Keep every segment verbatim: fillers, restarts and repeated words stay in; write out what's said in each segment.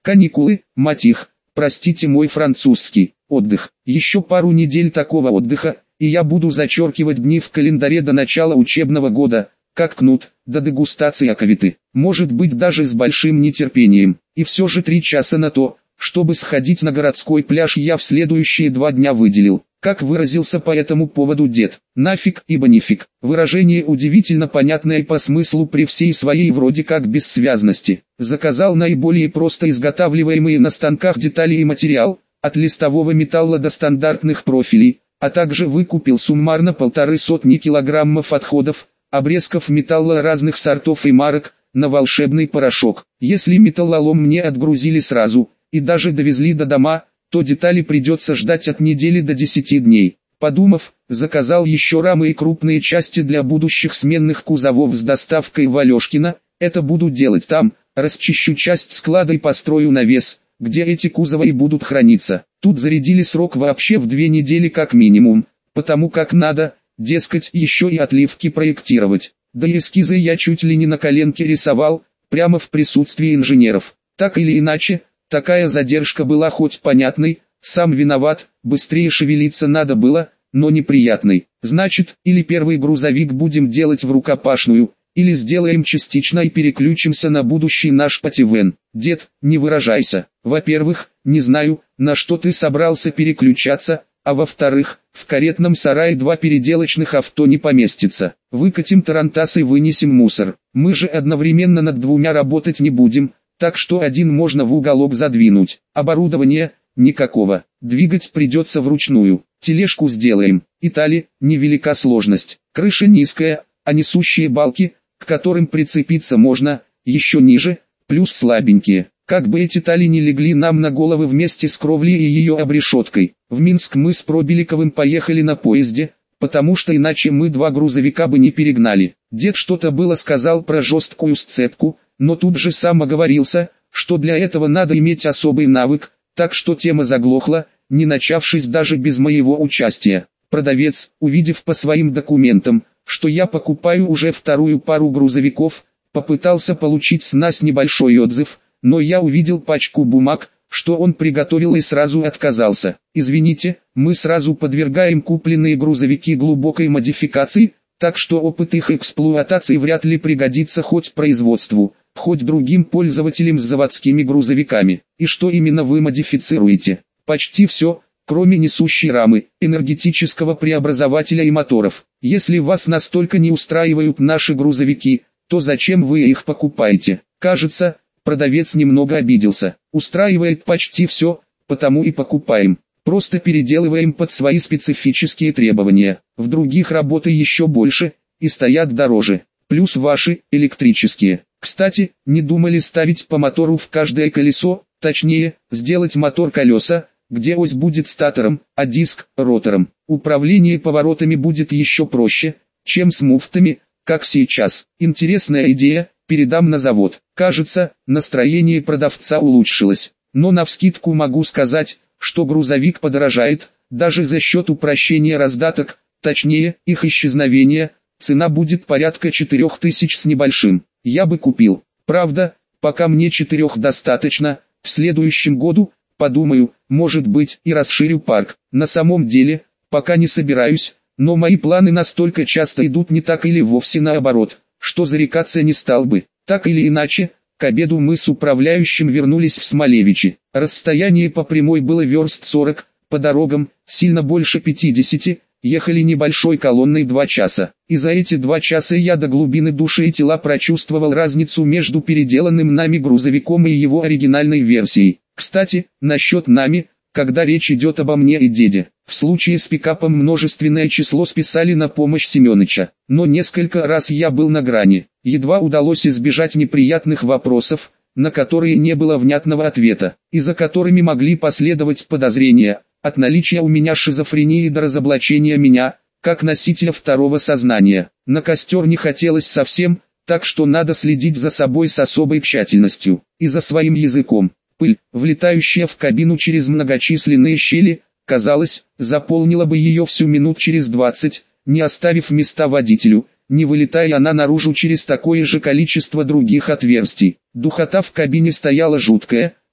Каникулы, мать их, простите мой французский, отдых. Еще пару недель такого отдыха, и я буду зачеркивать дни в календаре до начала учебного года, как кнут, до дегустации аковиты. Может быть даже с большим нетерпением. И все же три часа на то, чтобы сходить на городской пляж, я в следующие два дня выделил. Как выразился по этому поводу дед, нафиг ибо нифиг. Выражение удивительно понятное по смыслу при всей своей вроде как бессвязности. Заказал наиболее просто изготавливаемые на станках детали и материал, от листового металла до стандартных профилей, а также выкупил суммарно полторы сотни килограммов отходов, обрезков металла разных сортов и марок, на волшебный порошок. Если металлолом мне отгрузили сразу, и даже довезли до дома, то детали придется ждать от недели до десяти дней. Подумав, заказал еще рамы и крупные части для будущих сменных кузовов с доставкой в Алешкино. Это буду делать там, расчищу часть склада и построю навес, где эти кузовы и будут храниться. Тут зарядили срок вообще в две недели как минимум, потому как надо, дескать, еще и отливки проектировать. Да и эскизы я чуть ли не на коленке рисовал, прямо в присутствии инженеров. Так или иначе, такая задержка была хоть понятной, сам виноват, быстрее шевелиться надо было, но неприятной. Значит, или первый грузовик будем делать в рукопашную, или сделаем частично и переключимся на будущий наш пативен. Дед, не выражайся. Во-первых, не знаю, на что ты собрался переключаться, а во-вторых, в каретном сарае два переделочных авто не поместится. Выкатим тарантас и вынесем мусор. Мы же одновременно над двумя работать не будем, так что один можно в уголок задвинуть. Оборудование – никакого. Двигать придется вручную. Тележку сделаем. Итали, невелика сложность. Крыша низкая, а несущие балки, к которым прицепиться можно, еще ниже, плюс слабенькие. Как бы эти тали не легли нам на головы вместе с кровлей и ее обрешеткой. В Минск мы с Пробеликовым поехали на поезде, потому что иначе мы два грузовика бы не перегнали. Дед что-то было сказал про жесткую сцепку, но тут же сам оговорился, что для этого надо иметь особый навык, так что тема заглохла, не начавшись даже без моего участия. Продавец, увидев по своим документам, что я покупаю уже вторую пару грузовиков, попытался получить с нас небольшой отзыв, но я увидел пачку бумаг, что он приготовил и сразу отказался. Извините, мы сразу подвергаем купленные грузовики глубокой модификации, так что опыт их эксплуатации вряд ли пригодится хоть производству, хоть другим пользователям с заводскими грузовиками. И что именно вы модифицируете? Почти все, кроме несущей рамы, энергетического преобразователя и моторов. Если вас настолько не устраивают наши грузовики, то зачем вы их покупаете? Кажется, продавец немного обиделся. Устраивает почти все, потому и покупаем. Просто переделываем под свои специфические требования. В других работы еще больше, и стоят дороже. Плюс ваши, электрические. Кстати, не думали ставить по мотору в каждое колесо, точнее, сделать мотор-колеса, где ось будет статором, а диск – ротором. Управление поворотами будет еще проще, чем с муфтами, как сейчас. Интересная идея, передам на завод. Кажется, настроение продавца улучшилось. Но навскидку могу сказать, что грузовик подорожает, даже за счет упрощения раздаток, точнее, их исчезновения, цена будет порядка четырех тысяч с небольшим. Я бы купил. Правда, пока мне четырех достаточно, в следующем году, подумаю, может быть, и расширю парк. На самом деле, пока не собираюсь, но мои планы настолько часто идут не так или вовсе наоборот, что зарекаться не стал бы. Так или иначе, к обеду мы с управляющим вернулись в Смолевичи. Расстояние по прямой было верст сорок, по дорогам, сильно больше пятидесяти, ехали небольшой колонной два часа. И за эти два часа я до глубины души и тела прочувствовал разницу между переделанным нами грузовиком и его оригинальной версией. Кстати, насчет нами, когда речь идет обо мне и деде. В случае с пикапом множественное число списали на помощь Семёныча. Но несколько раз я был на грани. Едва удалось избежать неприятных вопросов, на которые не было внятного ответа, и за которыми могли последовать подозрения, от наличия у меня шизофрении до разоблачения меня, как носителя второго сознания. На костер не хотелось совсем, так что надо следить за собой с особой тщательностью, и за своим языком. Пыль, влетающая в кабину через многочисленные щели, казалось, заполнила бы ее всю минут через двадцать, не оставив места водителю, не вылетая она наружу через такое же количество других отверстий. Духота в кабине стояла жуткая,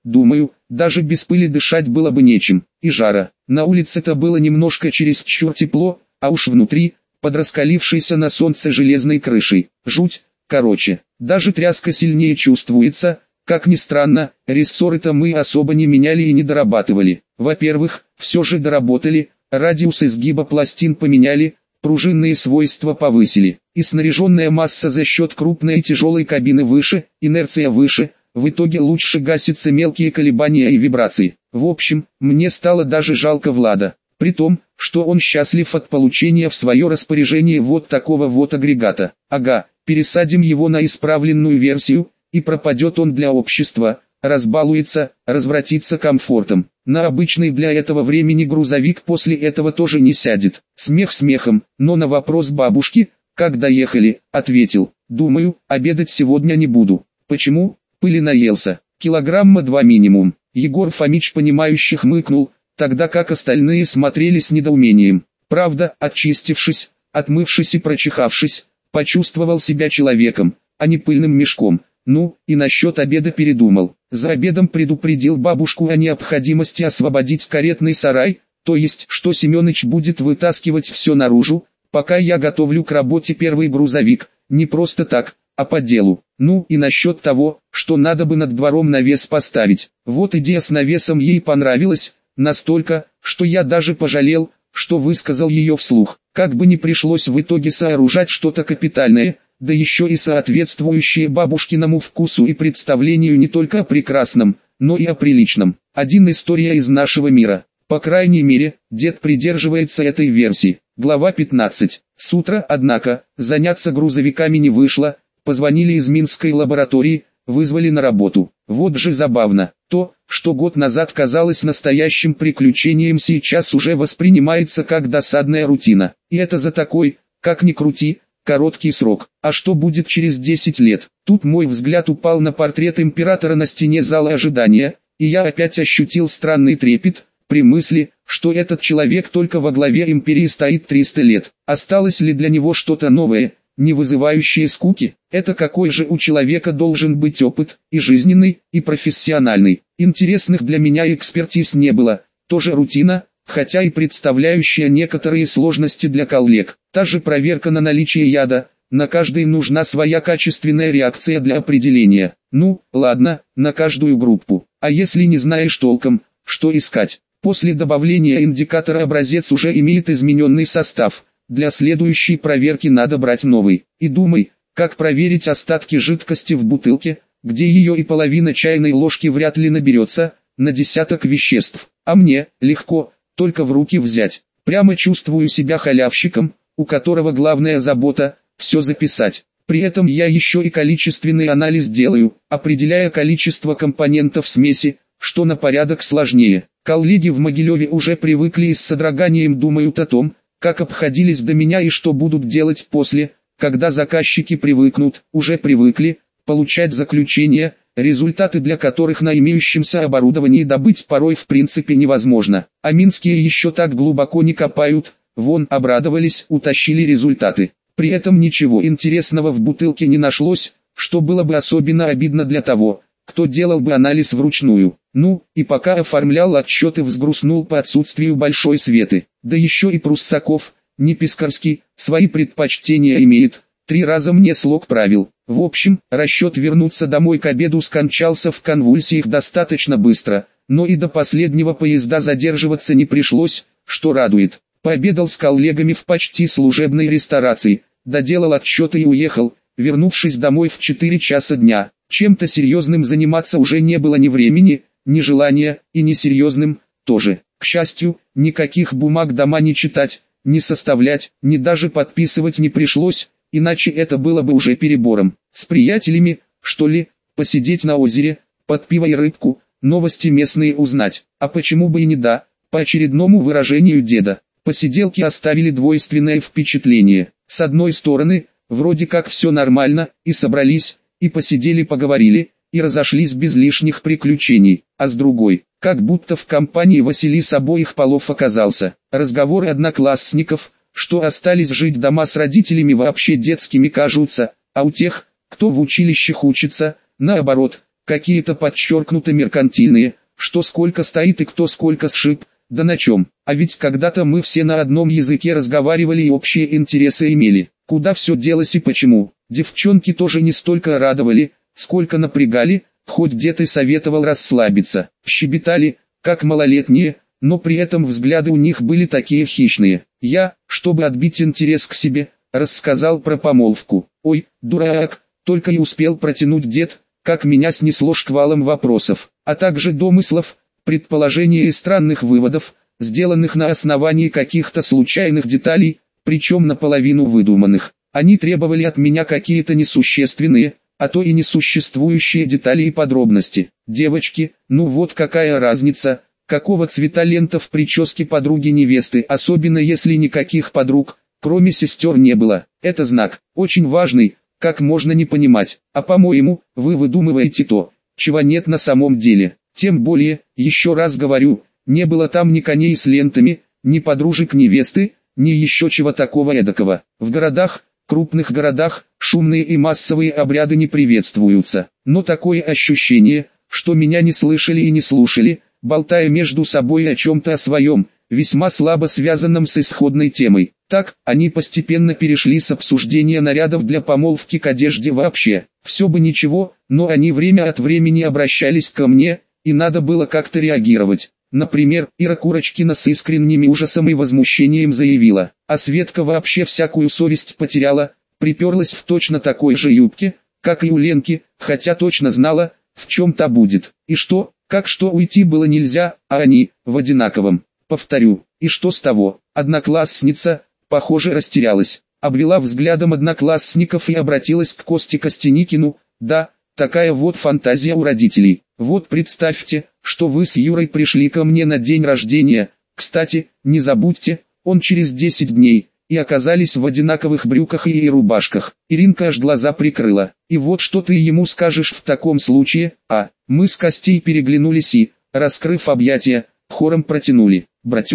думаю, даже без пыли дышать было бы нечем, и жара. На улице-то было немножко чересчур тепло, а уж внутри, под раскалившейся на солнце железной крышей, жуть. Короче, даже тряска сильнее чувствуется. Как ни странно, рессоры-то мы особо не меняли и не дорабатывали. Во-первых, все же доработали, радиус изгиба пластин поменяли, пружинные свойства повысили, и снаряженная масса за счет крупной и тяжелой кабины выше, инерция выше, в итоге лучше гасятся мелкие колебания и вибрации. В общем, мне стало даже жалко Влада, при том, что он счастлив от получения в свое распоряжение вот такого вот агрегата. Ага, пересадим его на исправленную версию, и пропадет он для общества, разбалуется, развратится комфортом. На обычный для этого времени грузовик после этого тоже не сядет. Смех смехом, но на вопрос бабушки, как доехали, ответил: думаю, обедать сегодня не буду. Почему? Пыли наелся. Килограмма два минимум. Егор Фомич понимающе хмыкнул, тогда как остальные смотрели с недоумением. Правда, очистившись, отмывшись и прочихавшись, почувствовал себя человеком, а не пыльным мешком. Ну, и насчет обеда передумал. За обедом предупредил бабушку о необходимости освободить каретный сарай, то есть, что Семёныч будет вытаскивать все наружу, пока я готовлю к работе первый грузовик, не просто так, а по делу. Ну, и насчет того, что надо бы над двором навес поставить. Вот идея с навесом ей понравилась, настолько, что я даже пожалел, что высказал ее вслух. Как бы ни пришлось в итоге сооружать что-то капитальное, да еще и соответствующее бабушкиному вкусу и представлению не только о прекрасном, но и о приличном. Один история из нашего мира. По крайней мере, дед придерживается этой версии. Глава пятнадцать. С утра, однако, заняться грузовиками не вышло, позвонили из Минской лаборатории, вызвали на работу. Вот же забавно, то, что год назад казалось настоящим приключением, сейчас уже воспринимается как досадная рутина. И это за такой, как ни крути, короткий срок. А что будет через десять лет? Тут мой взгляд упал на портрет императора на стене зала ожидания, и я опять ощутил странный трепет, при мысли, что этот человек только во главе империи стоит триста лет. Осталось ли для него что-то новое, не вызывающее скуки? Это какой же у человека должен быть опыт, и жизненный, и профессиональный? Интересных для меня экспертиз не было, тоже рутина, хотя и представляющая некоторые сложности для коллег. Та же проверка на наличие яда, на каждой нужна своя качественная реакция для определения. Ну, ладно, на каждую группу. А если не знаешь толком, что искать? После добавления индикатора образец уже имеет измененный состав. Для следующей проверки надо брать новый. И думай, как проверить остатки жидкости в бутылке, где ее и половина чайной ложки вряд ли наберется, на десяток веществ. А мне, легко, только в руки взять. Прямо чувствую себя халявщиком, у которого главная забота – все записать. При этом я еще и количественный анализ делаю, определяя количество компонентов смеси, что на порядок сложнее. Коллеги в Могилеве уже привыкли и с содроганием думают о том, как обходились до меня и что будут делать после, когда заказчики привыкнут, уже привыкли, получать заключения, результаты для которых на имеющемся оборудовании добыть порой в принципе невозможно. А минские еще так глубоко не копают, вон обрадовались, утащили результаты. При этом ничего интересного в бутылке не нашлось, что было бы особенно обидно для того, кто делал бы анализ вручную. Ну, и пока оформлял отчеты, взгрустнул по отсутствию большой Светы. Да еще и Пруссаков, не Пискарский, свои предпочтения имеет. Три раза мне слог правил. В общем, расчет вернуться домой к обеду скончался в конвульсиях достаточно быстро, но и до последнего поезда задерживаться не пришлось, что радует. Пообедал с коллегами в почти служебной ресторации, доделал отчеты и уехал, вернувшись домой в четыре часа дня. Чем-то серьезным заниматься уже не было ни времени, ни желания, и несерьезным тоже. К счастью, никаких бумаг дома не читать, не составлять, ни даже подписывать не пришлось, иначе это было бы уже перебором. С приятелями, что ли, посидеть на озере, под пиво и рыбку, новости местные узнать. А почему бы и не да, по очередному выражению деда. Посиделки оставили двойственное впечатление. С одной стороны, вроде как все нормально, и собрались, и посидели-поговорили, и разошлись без лишних приключений, а с другой, как будто в компании Василис обоих полов оказался. Разговоры одноклассников, что остались жить дома с родителями, вообще детскими кажутся, а у тех, кто в училищах учится, наоборот, какие-то подчеркнуто меркантильные, что сколько стоит и кто сколько сшиб, да на чем. А ведь когда-то мы все на одном языке разговаривали и общие интересы имели. Куда все делось и почему? Девчонки тоже не столько радовали, сколько напрягали, хоть дед и советовал расслабиться. Щебетали, как малолетние, но при этом взгляды у них были такие хищные. Я, чтобы отбить интерес к себе, рассказал про помолвку. Ой, дурак, только и успел протянуть дед, как меня снесло шквалом вопросов, а также домыслов, предположений и странных выводов, сделанных на основании каких-то случайных деталей, причем наполовину выдуманных. Они требовали от меня какие-то несущественные, а то и несуществующие детали и подробности. Девочки, ну вот какая разница, какого цвета лента в прическе подруги невесты, особенно если никаких подруг, кроме сестер, не было. Это знак, очень важный, как можно не понимать. А по-моему, вы выдумываете то, чего нет на самом деле. Тем более, еще раз говорю, не было там ни коней с лентами, ни подружек невесты, ни еще чего такого эдакого. В городах, крупных городах, шумные и массовые обряды не приветствуются. Но такое ощущение, что меня не слышали и не слушали, болтая между собой о чем-то о своем, весьма слабо связанном с исходной темой. Так, они постепенно перешли с обсуждения нарядов для помолвки к одежде вообще. Все бы ничего, но они время от времени обращались ко мне, и надо было как-то реагировать. Например, Ира Курочкина с искренним ужасом и возмущением заявила, а Светка вообще всякую совесть потеряла, приперлась в точно такой же юбке, как и у Ленки, хотя точно знала, в чем та будет. И что, как что уйти было нельзя, а они, в одинаковом. Повторю, и что с того? Одноклассница, похоже, растерялась, обвела взглядом одноклассников и обратилась к Косте Костяникину. Да, такая вот фантазия у родителей. Вот представьте, что вы с Юрой пришли ко мне на день рождения, кстати, не забудьте, он через десять дней, и оказались в одинаковых брюках и рубашках. Иринка аж глаза прикрыла. И вот что ты ему скажешь в таком случае? А, мы с Костей переглянулись и, раскрыв объятия, хором протянули.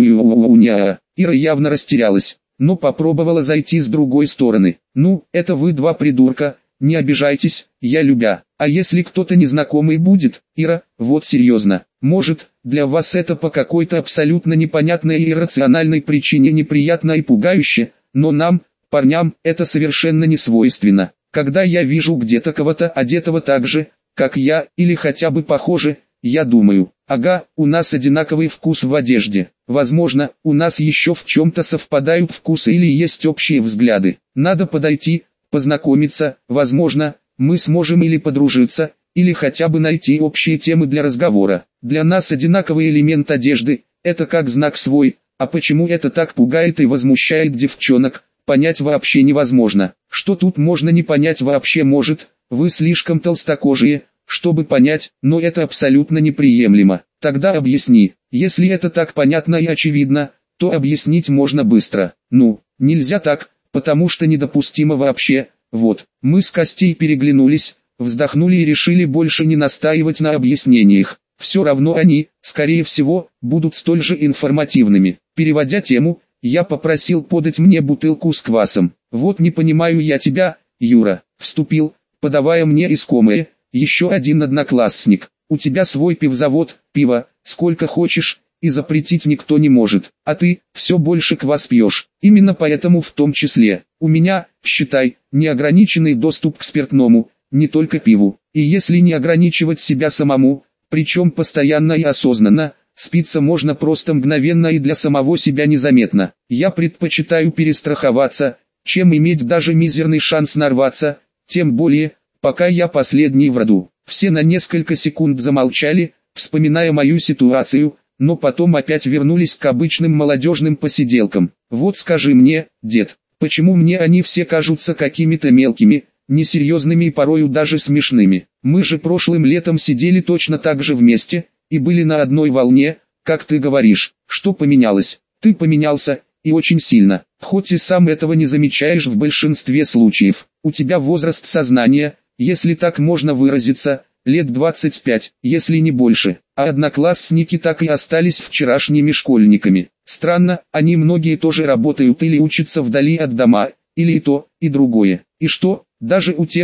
Братюня. Ира явно растерялась, но попробовала зайти с другой стороны. Ну, это вы два придурка, не обижайтесь, я любя. А если кто-то незнакомый будет, Ира, вот серьезно, может, для вас это по какой-то абсолютно непонятной и иррациональной причине неприятно и пугающе, но нам, парням, это совершенно не свойственно. Когда я вижу где-то кого-то одетого так же, как я, или хотя бы похоже, я думаю, ага, у нас одинаковый вкус в одежде. Возможно, у нас еще в чем-то совпадают вкусы или есть общие взгляды. Надо подойти, познакомиться, возможно, мы сможем или подружиться, или хотя бы найти общие темы для разговора. Для нас одинаковый элемент одежды – это как знак свой, а почему это так пугает и возмущает девчонок, понять вообще невозможно. Что тут можно не понять вообще может, вы слишком толстокожие, чтобы понять, но это абсолютно неприемлемо. Тогда объясни, если это так понятно и очевидно, то объяснить можно быстро. Ну, нельзя так, потому что недопустимо вообще. Вот, мы с Костей переглянулись, вздохнули и решили больше не настаивать на объяснениях. Все равно они, скорее всего, будут столь же информативными. Переводя тему, я попросил подать мне бутылку с квасом. Вот не понимаю я тебя, Юра, вступил, подавая мне искомое, еще один одноклассник. У тебя свой пивзавод, пиво, сколько хочешь, и запретить никто не может. А ты, все больше квас пьешь. Именно поэтому в том числе, у меня, считай, неограниченный доступ к спиртному, не только пиву. И если не ограничивать себя самому, причем постоянно и осознанно, спиться можно просто мгновенно и для самого себя незаметно. Я предпочитаю перестраховаться, чем иметь даже мизерный шанс нарваться, тем более, пока я последний в роду. Все на несколько секунд замолчали, вспоминая мою ситуацию, но потом опять вернулись к обычным молодежным посиделкам. Вот скажи мне, дед, почему мне они все кажутся какими-то мелкими, несерьезными и порою даже смешными? Мы же прошлым летом сидели точно так же вместе, и были на одной волне, как ты говоришь. Что поменялось? Ты поменялся, и очень сильно, хоть и сам этого не замечаешь в большинстве случаев. У тебя возраст сознания, если так можно выразиться, лет двадцать пять, если не больше, а одноклассники так и остались вчерашними школьниками. Странно, они многие тоже работают или учатся вдали от дома, или и то, и другое. И что, даже у тех,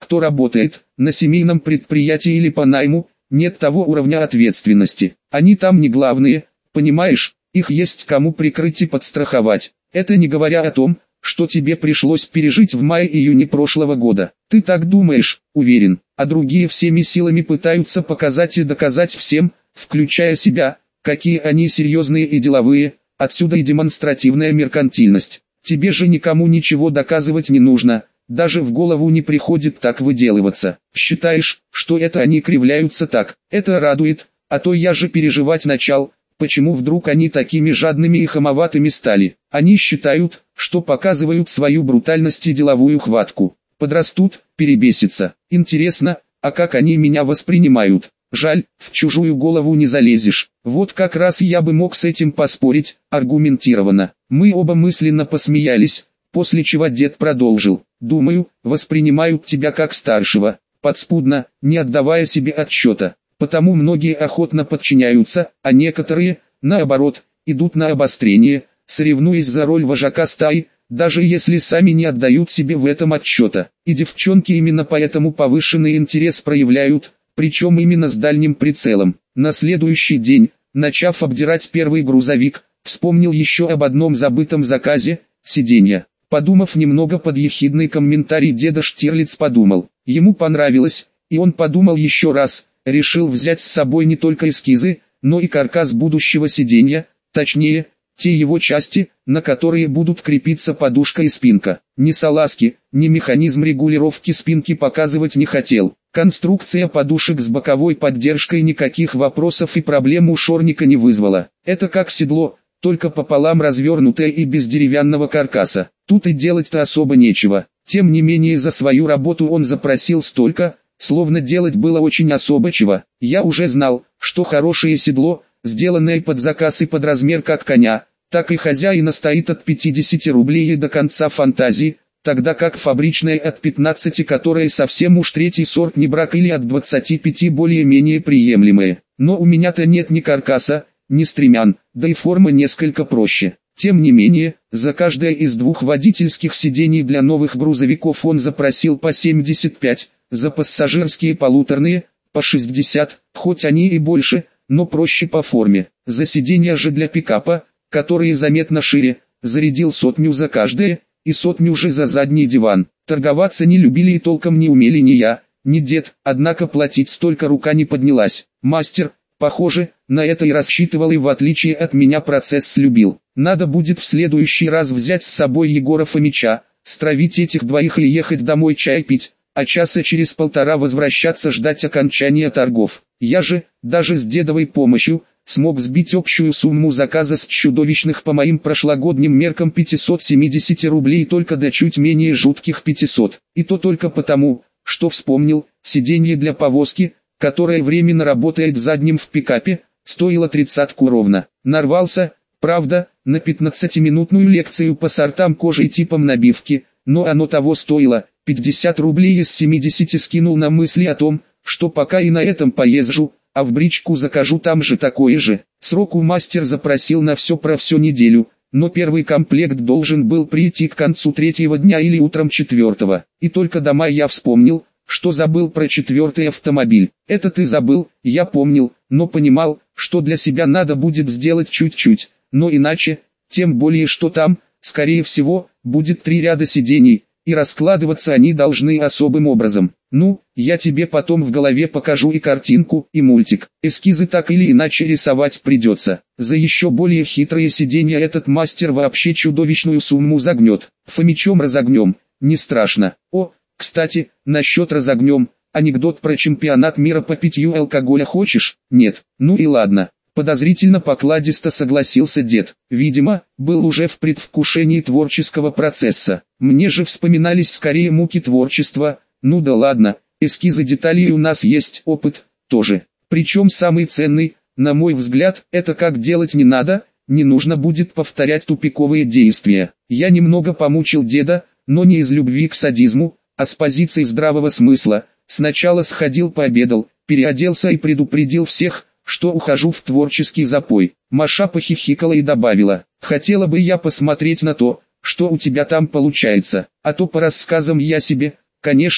кто работает на семейном предприятии или по найму, нет того уровня ответственности. Они там не главные, понимаешь, их есть кому прикрыть и подстраховать. Это не говоря о том, что тебе пришлось пережить в мае-июне прошлого года. Ты так думаешь, уверен, а другие всеми силами пытаются показать и доказать всем, включая себя, какие они серьезные и деловые, отсюда и демонстративная меркантильность. Тебе же никому ничего доказывать не нужно, даже в голову не приходит так выделываться. Считаешь, что это они кривляются так, это радует, а то я же переживать начал, почему вдруг они такими жадными и хамоватыми стали. Они считают, что показывают свою брутальность и деловую хватку. Подрастут, перебесятся. Интересно, а как они меня воспринимают? Жаль, в чужую голову не залезешь. Вот как раз я бы мог с этим поспорить, аргументированно. Мы оба мысленно посмеялись, после чего дед продолжил. Думаю, воспринимают тебя как старшего, подспудно, не отдавая себе отчета. Потому многие охотно подчиняются, а некоторые, наоборот, идут на обострение, соревнуясь за роль вожака стаи, даже если сами не отдают себе в этом отчета. И девчонки именно поэтому повышенный интерес проявляют, причем именно с дальним прицелом. На следующий день, начав обдирать первый грузовик, вспомнил еще об одном забытом заказе – сиденья. Подумав немного под ехидный комментарий деда, Штирлиц подумал. Ему понравилось, и он подумал еще раз, решил взять с собой не только эскизы, но и каркас будущего сиденья, точнее, те его части, на которые будут крепиться подушка и спинка. Ни салазки, ни механизм регулировки спинки показывать не хотел. Конструкция подушек с боковой поддержкой никаких вопросов и проблем у Шорника не вызвала. Это как седло, только пополам развернутое и без деревянного каркаса. Тут и делать-то особо нечего. Тем не менее за свою работу он запросил столько, словно делать было очень особо чего. Я уже знал, что хорошее седло, сделанное под заказ и под размер как коня, так и хозяина стоит от пятидесяти рублей и до конца фантазии, тогда как фабричное от пятнадцати, которое совсем уж третий сорт не брак, или от двадцати пяти более-менее приемлемое. Но у меня-то нет ни каркаса, ни стремян, да и форма несколько проще. Тем не менее, за каждое из двух водительских сидений для новых грузовиков он запросил по семьдесят пять, за пассажирские полуторные, по шестьдесят, хоть они и больше, но проще по форме. За сиденья же для пикапа, которые заметно шире, зарядил сотню за каждое, и сотню же за задний диван. Торговаться не любили и толком не умели ни я, ни дед, однако платить столько рука не поднялась. Мастер, похоже, на это и рассчитывал, и в отличие от меня процесс слюбил. Надо будет в следующий раз взять с собой Егора Фомича, стравить этих двоих и ехать домой чай пить, а часа через полтора возвращаться ждать окончания торгов. Я же, даже с дедовой помощью, смог сбить общую сумму заказа с чудовищных по моим прошлогодним меркам пятисот семидесяти рублей только до чуть менее жутких пятисот. И то только потому, что вспомнил, сиденье для повозки, которое временно работает задним в пикапе, стоило тридцатку ровно. Нарвался, правда, на пятнадцатиминутную лекцию по сортам кожи и типам набивки, но оно того стоило. пятьдесят рублей из семидесяти скинул на мысли о том, что пока и на этом поезжу, а в бричку закажу там же такое же. Сроку мастер запросил на все про всю неделю, но первый комплект должен был прийти к концу третьего дня или утром четвертого. И только дома я вспомнил, что забыл про четвертый автомобиль. Это ты забыл, я помнил, но понимал, что для себя надо будет сделать чуть-чуть, но иначе, тем более что там, скорее всего, будет три ряда сидений, и раскладываться они должны особым образом. Ну, я тебе потом в голове покажу и картинку, и мультик. Эскизы так или иначе рисовать придется. За еще более хитрые сиденья этот мастер вообще чудовищную сумму загнет. Фомичом разогнем, не страшно. О, кстати, насчет разогнем, анекдот про чемпионат мира по питью алкоголя хочешь? Нет, ну и ладно. Подозрительно покладисто согласился дед. Видимо, был уже в предвкушении творческого процесса. Мне же вспоминались скорее муки творчества. Ну да ладно, эскизы деталей у нас есть, опыт тоже. Причем самый ценный, на мой взгляд, это как делать не надо, не нужно будет повторять тупиковые действия. Я немного помучил деда, но не из любви к садизму, а с позиции здравого смысла. Сначала сходил пообедал, переоделся и предупредил всех, что ухожу в творческий запой. Маша похихикала и добавила: хотела бы я посмотреть на то, что у тебя там получается, а то по рассказам я себе, конечно,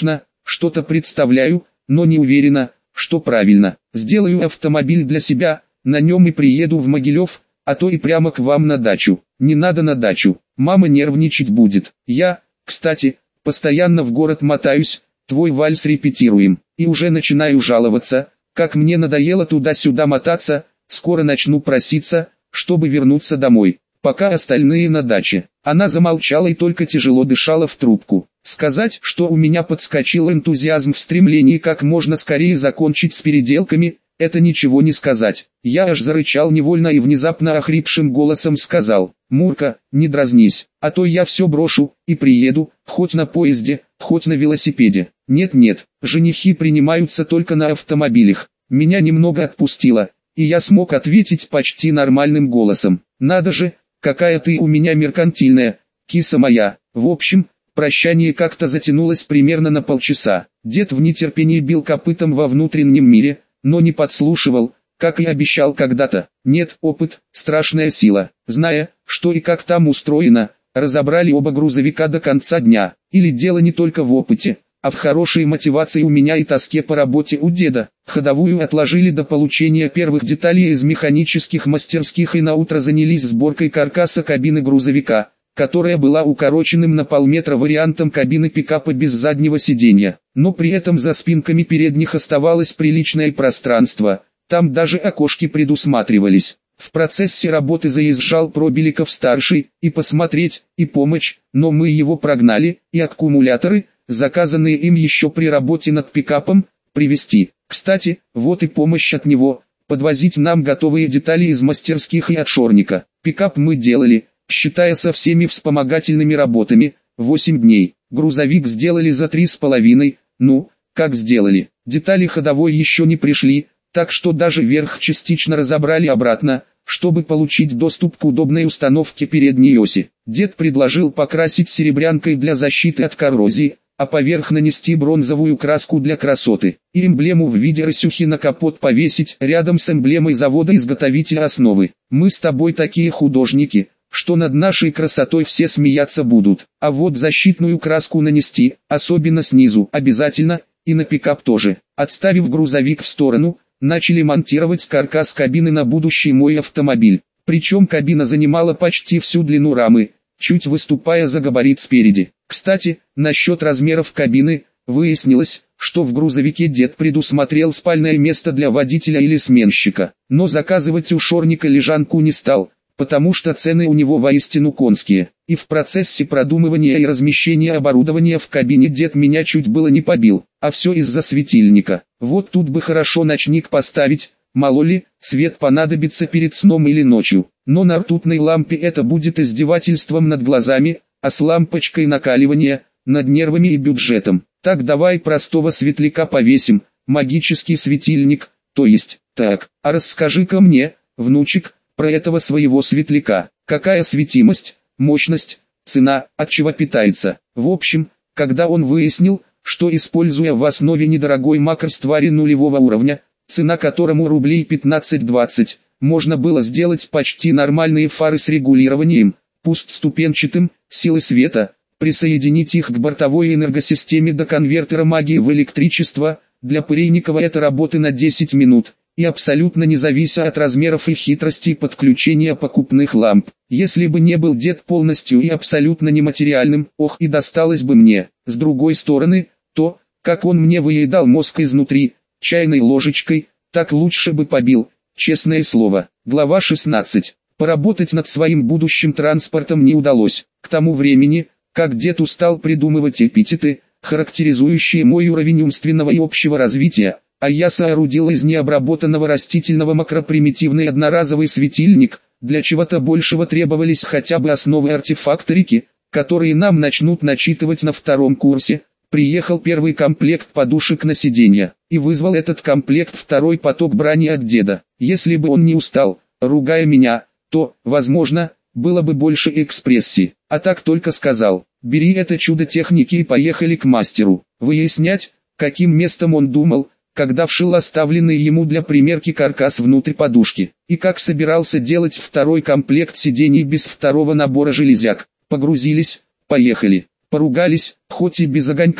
что-то представляю, но не уверена, что правильно. Сделаю автомобиль для себя, на нем и приеду в Могилев, а то и прямо к вам на дачу. Не надо на дачу, мама нервничать будет. Я, кстати, постоянно в город мотаюсь, твой вальс репетируем, и уже начинаю жаловаться, как мне надоело туда-сюда мотаться, скоро начну проситься, чтобы вернуться домой, пока остальные на даче. Она замолчала и только тяжело дышала в трубку. Сказать, что у меня подскочил энтузиазм в стремлении как можно скорее закончить с переделками, это ничего не сказать. Я аж зарычал невольно и внезапно охрипшим голосом сказал: «Мурка, не дразнись, а то я все брошу и приеду, хоть на поезде, хоть на велосипеде». Нет-нет, женихи принимаются только на автомобилях. Меня немного отпустило, и я смог ответить почти нормальным голосом: «Надо же, какая ты у меня меркантильная, киса моя». В общем, прощание как-то затянулось примерно на полчаса. Дед в нетерпении бил копытом во внутреннем мире, но не подслушивал, как и обещал когда-то. Нет, опыт – страшная сила. Зная, что и как там устроено, разобрали оба грузовика до конца дня. Или дело не только в опыте, а в хорошей мотивации у меня и тоске по работе у деда. Ходовую отложили до получения первых деталей из механических мастерских и наутро занялись сборкой каркаса кабины грузовика, которая была укороченным на полметра вариантом кабины пикапа без заднего сиденья. Но при этом за спинками передних оставалось приличное пространство, там даже окошки предусматривались. В процессе работы заезжал Пробеликов-старший, и посмотреть, и помочь, но мы его прогнали, и аккумуляторы, заказанные им еще при работе над пикапом, привезти. Кстати, вот и помощь от него, подвозить нам готовые детали из мастерских и от Шорника. Пикап мы делали, считая со всеми вспомогательными работами, восемь дней. Грузовик сделали за три с половиной, ну, как сделали. Детали ходовой еще не пришли, так что даже верх частично разобрали обратно, чтобы получить доступ к удобной установке передней оси. Дед предложил покрасить серебрянкой для защиты от коррозии, а поверх нанести бронзовую краску для красоты, и эмблему в виде рысюхи на капот повесить рядом с эмблемой завода-изготовителя основы. Мы с тобой такие художники, что над нашей красотой все смеяться будут, а вот защитную краску нанести, особенно снизу, обязательно, и на пикап тоже. Отставив грузовик в сторону, начали монтировать каркас кабины на будущий мой автомобиль. Причем кабина занимала почти всю длину рамы, чуть выступая за габарит спереди. Кстати, насчет размеров кабины, выяснилось, что в грузовике дед предусмотрел спальное место для водителя или сменщика. Но заказывать у Шорника лежанку не стал, потому что цены у него воистину конские. И в процессе продумывания и размещения оборудования в кабине дед меня чуть было не побил, а все из-за светильника. Вот тут бы хорошо ночник поставить, мало ли, свет понадобится перед сном или ночью. Но на ртутной лампе это будет издевательством над глазами, а с лампочкой накаливания, над нервами и бюджетом. Так давай простого светляка повесим, магический светильник, то есть, так, а расскажи-ка мне, внучек, про этого своего светляка. Какая светимость, мощность, цена, от чего питается. В общем, когда он выяснил, что используя в основе недорогой макроствари нулевого уровня, цена которому рублей пятнадцать-двадцать, можно было сделать почти нормальные фары с регулированием, пусть ступенчатым, силы света, присоединить их к бортовой энергосистеме до конвертера магии в электричество, для Пырейникова это работы на десять минут, и абсолютно не завися от размеров и хитростей подключения покупных ламп. Если бы не был дед полностью и абсолютно нематериальным, ох и досталось бы мне. С другой стороны, то, как он мне выедал мозг изнутри, чайной ложечкой, так лучше бы побил, честное слово. Глава шестнадцать. Поработать над своим будущим транспортом не удалось. К тому времени, как дед устал придумывать эпитеты, характеризующие мой уровень умственного и общего развития, а я соорудил из необработанного растительного макропримитивный одноразовый светильник, для чего-то большего требовались хотя бы основы артефакторики, которые нам начнут начитывать на втором курсе. Приехал первый комплект подушек на сиденье, и вызвал этот комплект второй поток брани от деда. Если бы он не устал, ругая меня, то, возможно, было бы больше экспрессии. А так только сказал: бери это чудо техники и поехали к мастеру. Выяснять, каким местом он думал, когда вшил оставленный ему для примерки каркас внутрь подушки, и как собирался делать второй комплект сидений без второго набора железяк. Погрузились, поехали, поругались, хоть и без огонька,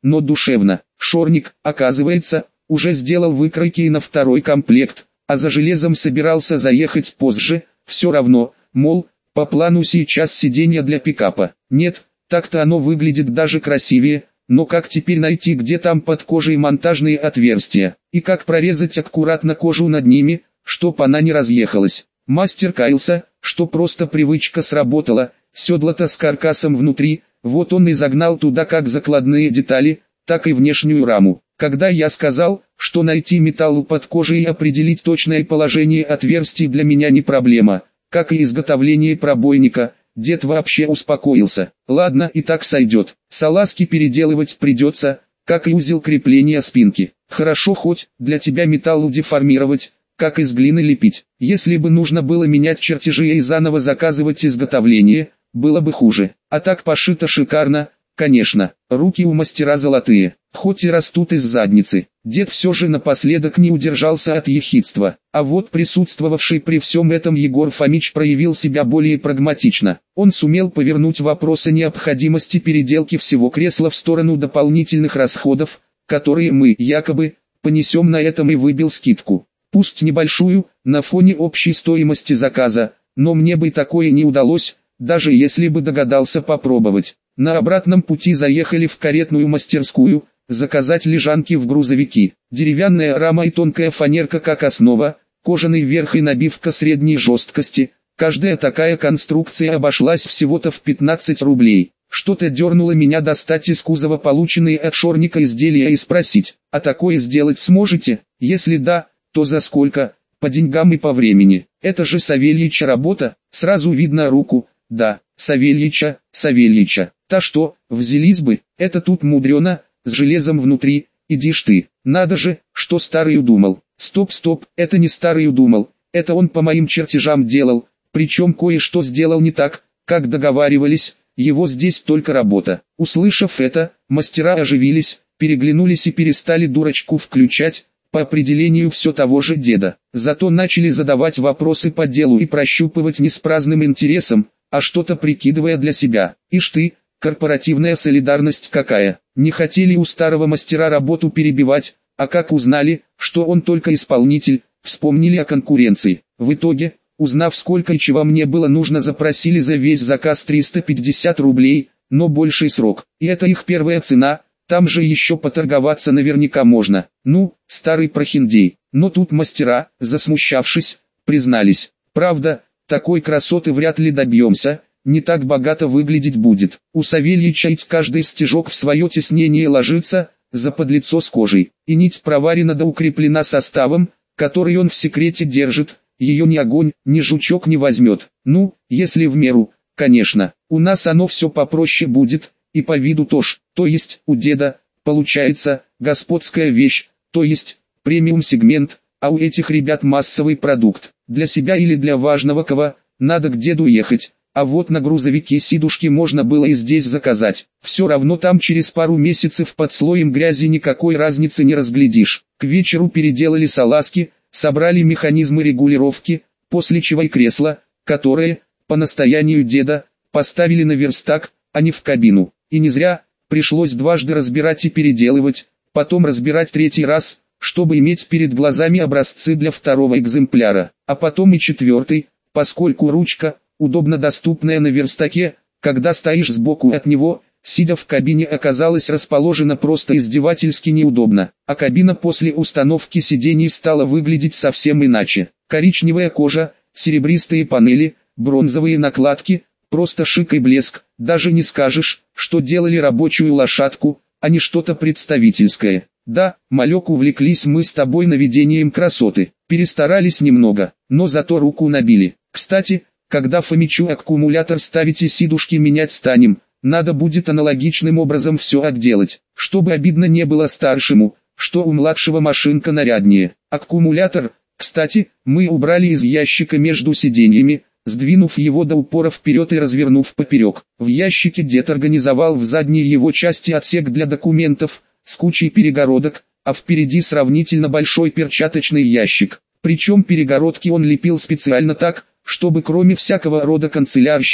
но душевно. Шорник, оказывается, уже сделал выкройки и на второй комплект, а за железом собирался заехать позже, все равно, мол, по плану сейчас сиденье для пикапа. Нет, так-то оно выглядит даже красивее, но как теперь найти, где там под кожей монтажные отверстия, и как прорезать аккуратно кожу над ними, чтоб она не разъехалась. Мастер каялся, что просто привычка сработала, седло-то с каркасом внутри, вот он и загнал туда как закладные детали, так и внешнюю раму. Когда я сказал, что найти металл под кожей и определить точное положение отверстий для меня не проблема, как и изготовление пробойника, дед вообще успокоился. Ладно, и так сойдет. Салазки переделывать придется, как и узел крепления спинки. Хорошо хоть для тебя металл деформировать, как из глины лепить. Если бы нужно было менять чертежи и заново заказывать изготовление, было бы хуже. А так пошито шикарно, конечно. Руки у мастера золотые, хоть и растут из задницы. Дед все же напоследок не удержался от ехидства. А вот присутствовавший при всем этом Егор Фомич проявил себя более прагматично. Он сумел повернуть вопрос о необходимости переделки всего кресла в сторону дополнительных расходов, которые мы, якобы, понесем на этом, и выбил скидку. Пусть небольшую, на фоне общей стоимости заказа, но мне бы такое не удалось, даже если бы догадался попробовать. На обратном пути заехали в каретную мастерскую, заказать лежанки в грузовики. Деревянная рама и тонкая фанерка как основа, кожаный верх и набивка средней жесткости. Каждая такая конструкция обошлась всего-то в пятнадцать рублей. Что-то дернуло меня достать из кузова полученные от Шорника изделия и спросить: а такое сделать сможете? Если да, то за сколько? По деньгам и по времени. Это же Савельича работа, сразу видно руку. Да, Савельича, Савельича. Та что, взялись бы, это тут мудрено, с железом внутри, иди ж ты. Надо же, что старый удумал. Стоп, стоп, это не старый удумал, это он по моим чертежам делал, причем кое-что сделал не так, как договаривались, его здесь только работа. Услышав это, мастера оживились, переглянулись и перестали дурочку включать, по определению все того же деда. Зато начали задавать вопросы по делу и прощупывать не с праздным интересом, а что-то прикидывая для себя. Ишь ты, корпоративная солидарность какая. Не хотели у старого мастера работу перебивать, а как узнали, что он только исполнитель, вспомнили о конкуренции. В итоге, узнав, сколько и чего мне было нужно, запросили за весь заказ триста пятьдесят рублей, но больший срок. И это их первая цена, там же еще поторговаться наверняка можно. Ну, старый прохиндей. Но тут мастера, засмущавшись, признались: правда, такой красоты вряд ли добьемся, не так богато выглядеть будет. У Савельича ведь каждый стежок в свое теснение ложится, заподлицо с кожей, и нить проварена да укреплена составом, который он в секрете держит, ее ни огонь, ни жучок не возьмет. Ну, если в меру, конечно, у нас оно все попроще будет, и по виду тоже, то есть у деда, получается, господская вещь, то есть премиум-сегмент, а у этих ребят массовый продукт. Для себя или для важного кого, надо к деду ехать, а вот на грузовике сидушки можно было и здесь заказать. Все равно там через пару месяцев под слоем грязи никакой разницы не разглядишь. К вечеру переделали салазки, собрали механизмы регулировки, после чего и кресло, которое, по настоянию деда, поставили на верстак, а не в кабину. И не зря, пришлось дважды разбирать и переделывать, потом разбирать третий раз, чтобы иметь перед глазами образцы для второго экземпляра, а потом и четвертый, поскольку ручка, удобно доступная на верстаке, когда стоишь сбоку от него, сидя в кабине, оказалась расположена просто издевательски неудобно, а кабина после установки сидений стала выглядеть совсем иначе. Коричневая кожа, серебристые панели, бронзовые накладки, просто шик и блеск, даже не скажешь, что делали рабочую лошадку, а не что-то представительское. Да, малек, увлеклись мы с тобой наведением красоты, перестарались немного, но зато руку набили. Кстати, когда Фомичу аккумулятор ставить и сидушки менять станем, надо будет аналогичным образом все отделать, чтобы обидно не было старшему, что у младшего машинка наряднее. Аккумулятор, кстати, мы убрали из ящика между сиденьями, сдвинув его до упора вперед и развернув поперек. В ящике дед организовал в задней его части отсек для документов, с кучей перегородок, а впереди сравнительно большой перчаточный ящик. Причем перегородки он лепил специально так, чтобы кроме всякого рода канцелярщины,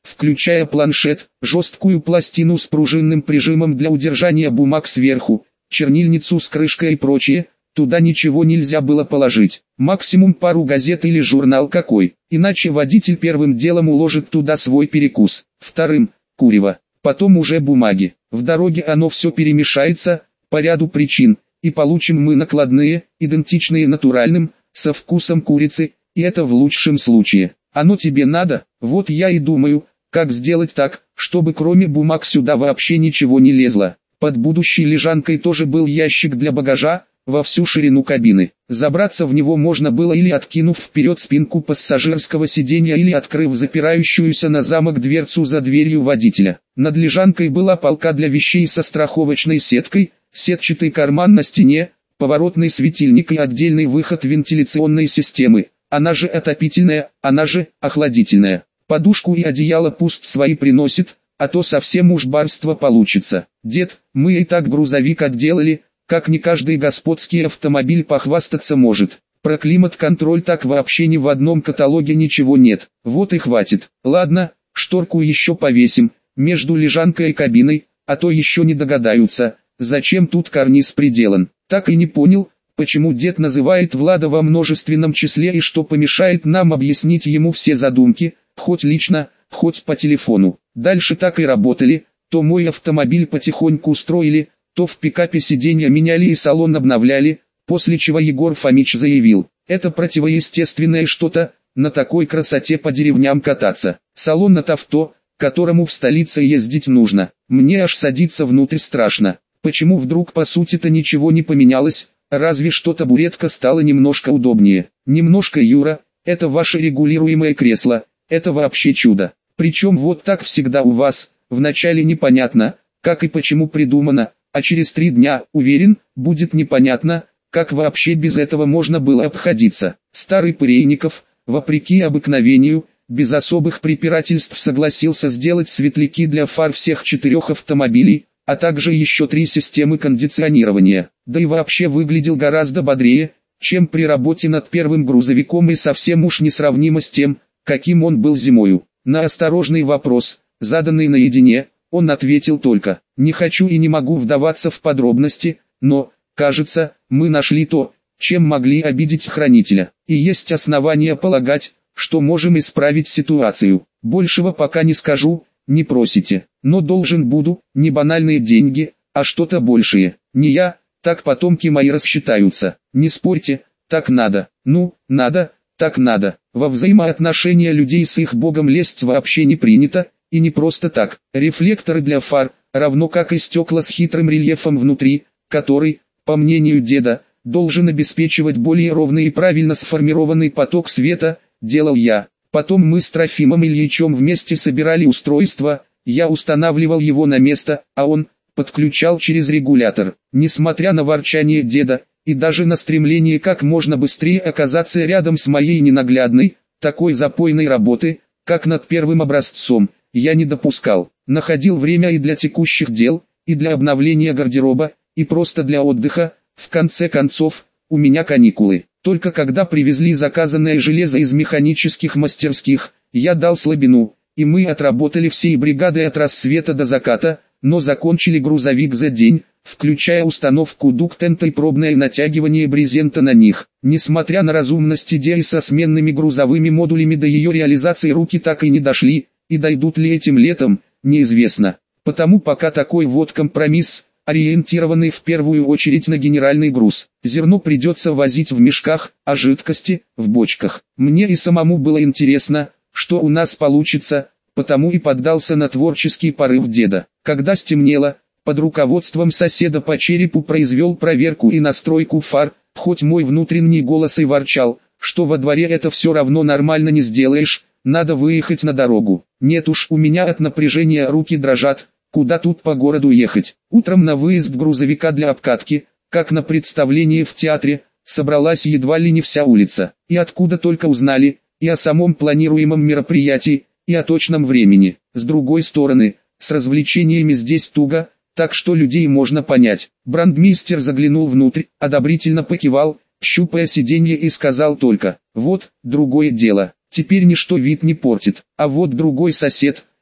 включая планшет, жесткую пластину с пружинным прижимом для удержания бумаг сверху, чернильницу с крышкой и прочее. Туда ничего нельзя было положить, максимум пару газет или журнал какой, иначе водитель первым делом уложит туда свой перекус, вторым – курево, потом уже бумаги. В дороге оно все перемешается, по ряду причин, и получим мы накладные, идентичные натуральным, со вкусом курицы, и это в лучшем случае. Оно тебе надо? Вот я и думаю, как сделать так, чтобы кроме бумаг сюда вообще ничего не лезло. Под будущей лежанкой тоже был ящик для багажа, во всю ширину кабины. Забраться в него можно было или откинув вперед спинку пассажирского сиденья, или открыв запирающуюся на замок дверцу за дверью водителя. Над лежанкой была полка для вещей со страховочной сеткой, сетчатый карман на стене, поворотный светильник и отдельный выход вентиляционной системы, она же отопительная, она же охладительная. Подушку и одеяло пусть свои приносит, а то совсем уж барство получится. Дед, мы и так грузовик отделали, как не каждый господский автомобиль похвастаться может. Про климат-контроль так вообще ни в одном каталоге ничего нет. Вот и хватит. Ладно, шторку еще повесим, между лежанкой и кабиной, а то еще не догадаются, зачем тут карниз приделан. Так и не понял, почему дед называет Влада во множественном числе и что помешает нам объяснить ему все задумки, хоть лично, хоть по телефону. Дальше так и работали, то мой автомобиль потихоньку устроили, то в пикапе сиденья меняли и салон обновляли, после чего Егор Фомич заявил, это противоестественное что-то, на такой красоте по деревням кататься. Салон от авто, которому в столице ездить нужно, мне аж садиться внутрь страшно. Почему вдруг по сути-то ничего не поменялось, разве что табуретка стала немножко удобнее. Немножко, Юра, это ваше регулируемое кресло, это вообще чудо. Причем вот так всегда у вас, вначале непонятно, как и почему придумано, а через три дня, уверен, будет непонятно, как вообще без этого можно было обходиться. Старый Пырейников, вопреки обыкновению, без особых препирательств согласился сделать светляки для фар всех четырех автомобилей, а также еще три системы кондиционирования, да и вообще выглядел гораздо бодрее, чем при работе над первым грузовиком и совсем уж несравнимо с тем, каким он был зимою. На осторожный вопрос, заданный наедине, он ответил только, не хочу и не могу вдаваться в подробности, но, кажется, мы нашли то, чем могли обидеть хранителя, и есть основания полагать, что можем исправить ситуацию. Большего пока не скажу, не просите, но должен буду, не банальные деньги, а что-то большее. Не я, так потомки мои рассчитаются. Не спорьте, так надо. Ну, надо, так надо. Во взаимоотношения людей с их богом лезть вообще не принято, и не просто так. Рефлекторы для фар, равно как и стекла с хитрым рельефом внутри, который, по мнению деда, должен обеспечивать более ровный и правильно сформированный поток света, делал я. Потом мы с Трофимом Ильичем вместе собирали устройство, я устанавливал его на место, а он подключал через регулятор. Несмотря на ворчание деда, и даже на стремление как можно быстрее оказаться рядом с моей ненаглядной, такой запойной работы, как над первым образцом, я не допускал. Находил время и для текущих дел, и для обновления гардероба, и просто для отдыха. В конце концов, у меня каникулы. Только когда привезли заказанное железо из механических мастерских, я дал слабину, и мы отработали всей бригадой от рассвета до заката, но закончили грузовик за день, включая установку дуктента и пробное натягивание брезента на них. Несмотря на разумность идеи со сменными грузовыми модулями, до ее реализации руки так и не дошли, и дойдут ли этим летом, неизвестно. Потому пока такой вот компромисс, ориентированный в первую очередь на генеральный груз. Зерно придется возить в мешках, а жидкости – в бочках. Мне и самому было интересно, что у нас получится, потому и поддался на творческий порыв деда. Когда стемнело, под руководством соседа по черепу произвел проверку и настройку фар, хоть мой внутренний голос и ворчал, что во дворе это все равно нормально не сделаешь, надо выехать на дорогу. Нет уж, у меня от напряжения руки дрожат. Куда тут по городу ехать? Утром на выезд грузовика для обкатки, как на представлении в театре, собралась едва ли не вся улица. И откуда только узнали, и о самом планируемом мероприятии, и о точном времени. С другой стороны, с развлечениями здесь туго, так что людей можно понять. Брандмейстер заглянул внутрь, одобрительно покивал, щупая сиденье, и сказал только, вот, другое дело, теперь ничто вид не портит. А вот другой сосед,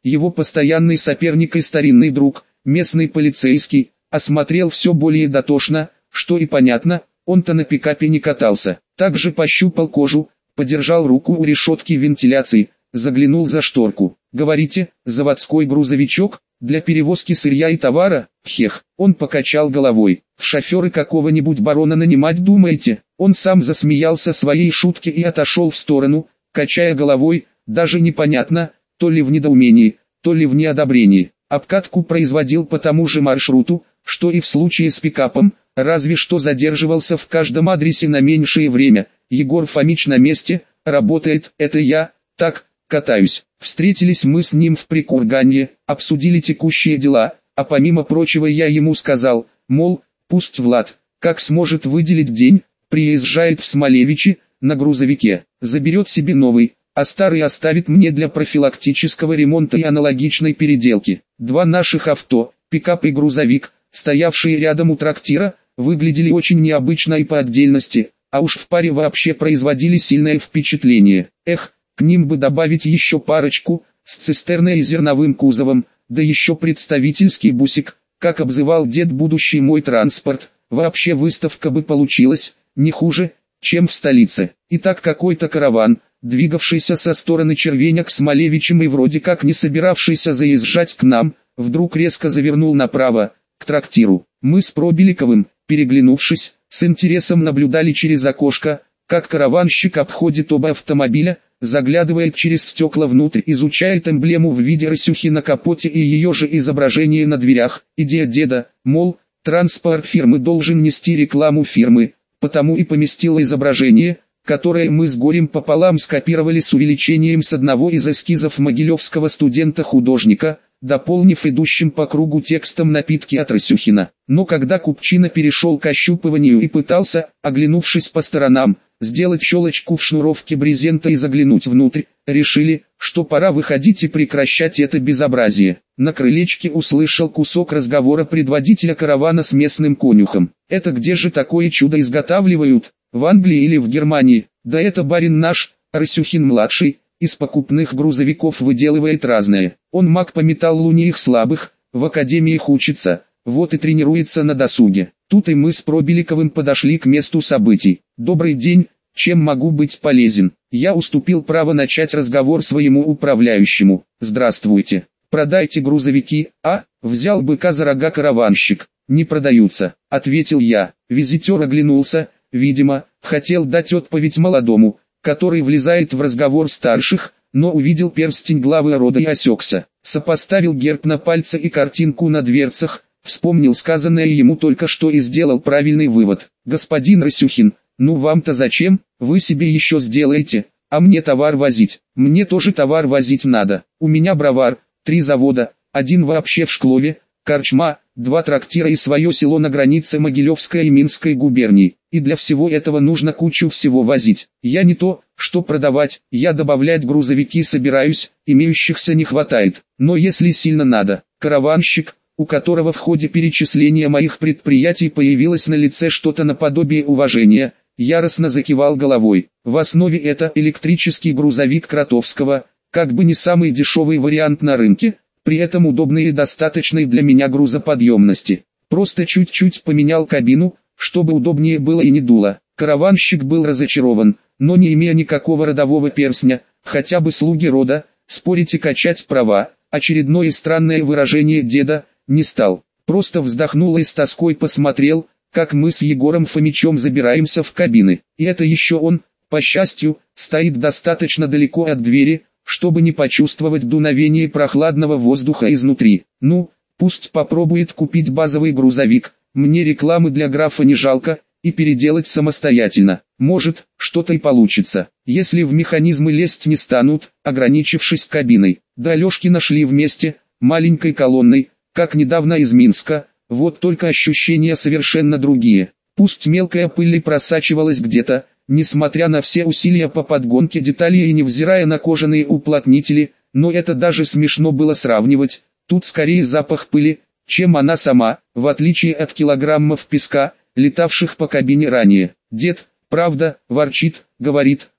его постоянный соперник и старинный друг, местный полицейский, осмотрел все более дотошно, что и понятно, он-то на пикапе не катался. Также пощупал кожу, подержал руку у решетки вентиляции, заглянул за шторку. «Говорите, заводской грузовичок? Для перевозки сырья и товара?» «Хех», он покачал головой. «В шоферы какого-нибудь барона нанимать думаете?» Он сам засмеялся своей шутке и отошел в сторону, качая головой, даже непонятно, то ли в недоумении, то ли в неодобрении. Обкатку производил по тому же маршруту, что и в случае с пикапом, разве что задерживался в каждом адресе на меньшее время. Егор Фомич на месте, работает, это я, так, катаюсь. Встретились мы с ним в Прикурганье, обсудили текущие дела, а помимо прочего я ему сказал, мол, пусть Влад, как сможет выделить день, приезжает в Смолевичи, на грузовике, заберет себе новый, а старый оставит мне для профилактического ремонта и аналогичной переделки. Два наших авто, пикап и грузовик, стоявшие рядом у трактира, выглядели очень необычно и по отдельности, а уж в паре вообще производили сильное впечатление. Эх, к ним бы добавить еще парочку, с цистерной и зерновым кузовом, да еще представительский бусик, как обзывал дед будущий мой транспорт, вообще выставка бы получилась, не хуже, чем в столице. Итак, какой-то караван, двигавшийся со стороны Червеня к Смолевичам и вроде как не собиравшийся заезжать к нам, вдруг резко завернул направо, к трактиру. Мы с Пробеликовым, переглянувшись, с интересом наблюдали через окошко, как караванщик обходит оба автомобиля, заглядывает через стекла внутрь, изучает эмблему в виде рысюхи на капоте и ее же изображение на дверях. Идея деда, мол, транспорт фирмы должен нести рекламу фирмы, потому и поместил изображение, которое мы с горем пополам скопировали с увеличением с одного из эскизов могилевского студента-художника, дополнив идущим по кругу текстом напитки от Рысюхина. Но когда Купчина перешел к ощупыванию и пытался, оглянувшись по сторонам, сделать щелочку в шнуровке брезента и заглянуть внутрь, решили, что пора выходить и прекращать это безобразие. На крылечке услышал кусок разговора предводителя каравана с местным конюхом. «Это где же такое чудо изготавливают? В Англии или в Германии? Да это барин наш, Рысюхин-младший, из покупных грузовиков выделывает разное. Он маг по металлу не их слабых, в академиях учится, вот и тренируется на досуге». Тут и мы с Пробеликовым подошли к месту событий. «Добрый день, чем могу быть полезен?» Я уступил право начать разговор своему управляющему. «Здравствуйте. Продайте грузовики, а?» Взял быка за рога караванщик. «Не продаются», — ответил я. Визитер оглянулся, видимо, хотел дать отповедь молодому, который влезает в разговор старших, но увидел перстень главы рода и осекся. Сопоставил герб на пальце и картинку на дверцах, вспомнил сказанное ему только что и сделал правильный вывод. «Господин Рысюхин, ну вам-то зачем? Вы себе еще сделаете, а мне товар возить. Мне тоже товар возить надо. У меня бровар, три завода, один вообще в Шклове, корчма, два трактира и свое село на границе Могилевской и Минской губерний. И для всего этого нужно кучу всего возить. Я не то, что продавать, я добавлять грузовики собираюсь, имеющихся не хватает. Но если сильно надо». Караванщик, у которого в ходе перечисления моих предприятий появилось на лице что-то наподобие уважения, яростно закивал головой. В основе это электрический грузовик Кротовского, как бы не самый дешевый вариант на рынке, при этом удобный и достаточный для меня грузоподъемности. Просто чуть-чуть поменял кабину, чтобы удобнее было и не дуло. Караванщик был разочарован, но не имея никакого родового перстня, хотя бы слуги рода, спорить и качать права, очередное странное выражение деда, не стал. Просто вздохнул и с тоской посмотрел, как мы с Егором Фомичем забираемся в кабины. И это еще он, по счастью, стоит достаточно далеко от двери, чтобы не почувствовать дуновение прохладного воздуха изнутри. Ну, пусть попробует купить базовый грузовик, мне рекламы для графа не жалко, и переделать самостоятельно. Может, что-то и получится, если в механизмы лезть не станут, ограничившись кабиной. Да Лешкина шли вместе, маленькой колонной, как недавно из Минска, вот только ощущения совершенно другие. Пусть мелкая пыль просачивалась где-то, несмотря на все усилия по подгонке деталей и невзирая на кожаные уплотнители, но это даже смешно было сравнивать, тут скорее запах пыли, чем она сама, в отличие от килограммов песка, летавших по кабине ранее. Дед, правда, ворчит, говорит,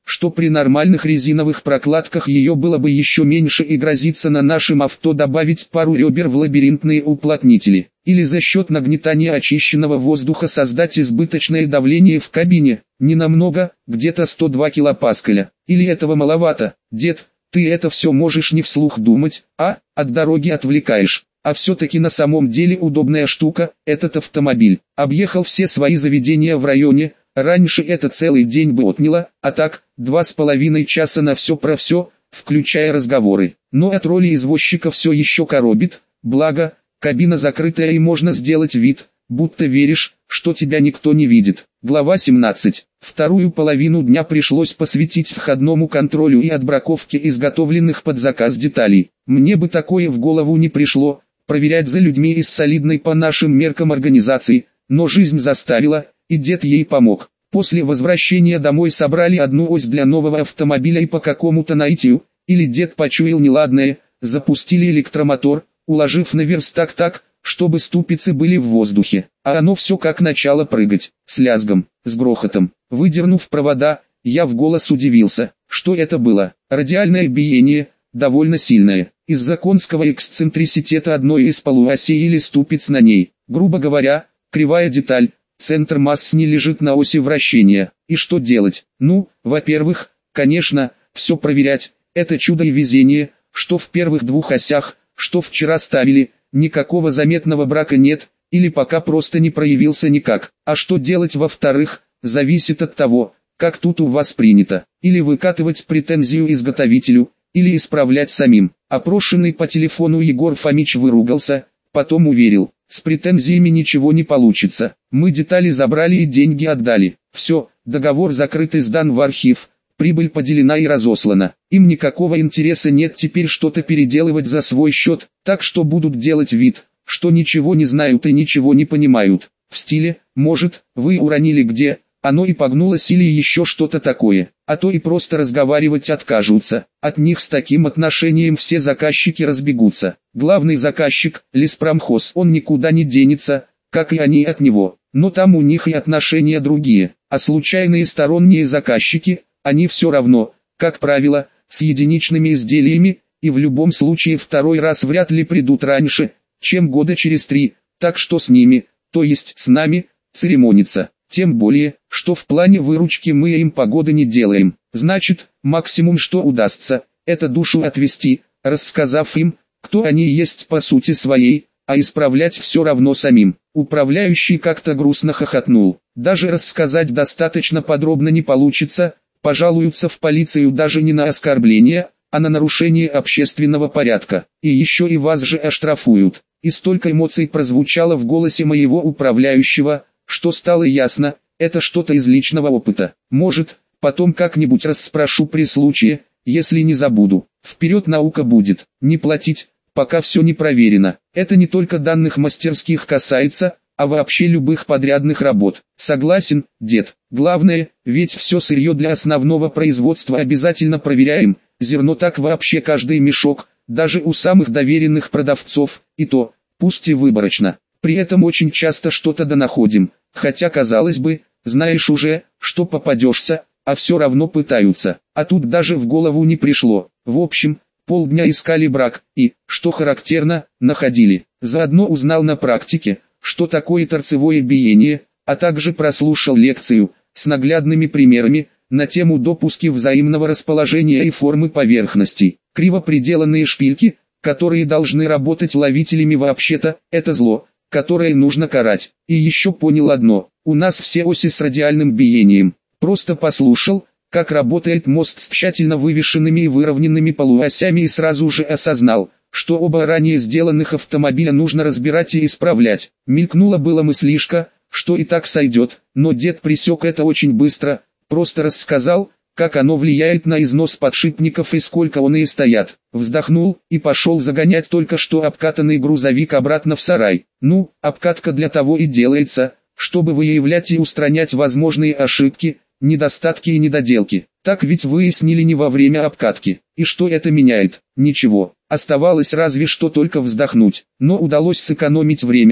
что при нормальных резиновых прокладках ее было бы еще меньше и грозится на нашем авто добавить пару ребер в лабиринтные уплотнители. Или за счет нагнетания очищенного воздуха создать избыточное давление в кабине, ненамного, где-то сто два килопаскаля. Или этого маловато, дед, ты это все можешь не вслух думать, а, от дороги отвлекаешь. А все-таки на самом деле удобная штука, этот автомобиль. Объехал все свои заведения в районе, раньше это целый день бы отняло, а так, два с половиной часа на все про все, включая разговоры. Но от роли извозчика все еще коробит, благо, кабина закрытая и можно сделать вид, будто веришь, что тебя никто не видит. Глава семнадцать. Вторую половину дня пришлось посвятить входному контролю и отбраковке изготовленных под заказ деталей. Мне бы такое в голову не пришло, проверять за людьми из солидной по нашим меркам организации, но жизнь заставила, и дед ей помог. После возвращения домой собрали одну ось для нового автомобиля и по какому-то наитию, или дед почуял неладное, запустили электромотор, уложив на верстак так, чтобы ступицы были в воздухе, а оно все как начало прыгать, с лязгом, с грохотом. Выдернув провода, я в голос удивился, что это было. Радиальное биение, довольно сильное, из-за конского эксцентриситета одной из полуосей или ступиц на ней. Грубо говоря, кривая деталь, центр масс не лежит на оси вращения. И что делать? Ну, во-первых, конечно, все проверять, это чудо и везение, что в первых двух осях, что вчера ставили, никакого заметного брака нет, или пока просто не проявился никак. А что делать во-вторых, зависит от того, как тут у вас принято. Или выкатывать претензию изготовителю, или исправлять самим. Опрошенный по телефону Егор Фомич выругался, потом уверил, с претензиями ничего не получится. Мы детали забрали и деньги отдали. Все, договор закрыт и сдан в архив. Прибыль поделена и разослана. Им никакого интереса нет теперь что-то переделывать за свой счет, так что будут делать вид, что ничего не знают и ничего не понимают. В стиле, может, вы уронили где, оно и погнулось или еще что-то такое, а то и просто разговаривать откажутся. От них с таким отношением все заказчики разбегутся. Главный заказчик, леспромхоз, он никуда не денется, как и они от него, но там у них и отношения другие, а случайные сторонние заказчики, они все равно, как правило, с единичными изделиями, и в любом случае второй раз вряд ли придут раньше, чем года через три, так что с ними, то есть с нами, церемониться. Тем более, что в плане выручки мы им погоды не делаем. Значит, максимум что удастся, это душу отвести, рассказав им, кто они есть по сути своей, а исправлять все равно самим. Управляющий как-то грустно хохотнул. Даже рассказать достаточно подробно не получится, пожалуются в полицию даже не на оскорбление, а на нарушение общественного порядка. И еще и вас же оштрафуют. И столько эмоций прозвучало в голосе моего управляющего, что стало ясно, это что-то из личного опыта. Может, потом как-нибудь расспрошу при случае, если не забуду. Вперед наука будет. Не платить, пока все не проверено. Это не только данных мастерских касается, а вообще любых подрядных работ. Согласен, дед. Главное, ведь все сырье для основного производства обязательно проверяем. Зерно так вообще каждый мешок, даже у самых доверенных продавцов, и то, пусть и выборочно. При этом очень часто что-то донаходим, хотя казалось бы, знаешь уже, что попадешься, а все равно пытаются. А тут даже в голову не пришло. В общем, полдня искали брак, и, что характерно, находили. Заодно узнал на практике, что такое торцевое биение, а также прослушал лекцию, с наглядными примерами, на тему допуски взаимного расположения и формы поверхностей. Криво приделанные шпильки, которые должны работать ловителями вообще-то, это зло, которое нужно карать. И еще понял одно, у нас все оси с радиальным биением. Просто послушал, как работает мост с тщательно вывешенными и выровненными полуосями и сразу же осознал, что оба ранее сделанных автомобиля нужно разбирать и исправлять. Мелькнула была мыслишка, что и так сойдет, но дед пресек это очень быстро, просто рассказал, как оно влияет на износ подшипников и сколько он и стоят. Вздохнул и пошел загонять только что обкатанный грузовик обратно в сарай. Ну, обкатка для того и делается, чтобы выявлять и устранять возможные ошибки, недостатки и недоделки. Так ведь выяснили не во время обкатки. И что это меняет? Ничего. Оставалось разве что только вздохнуть. Но удалось сэкономить время.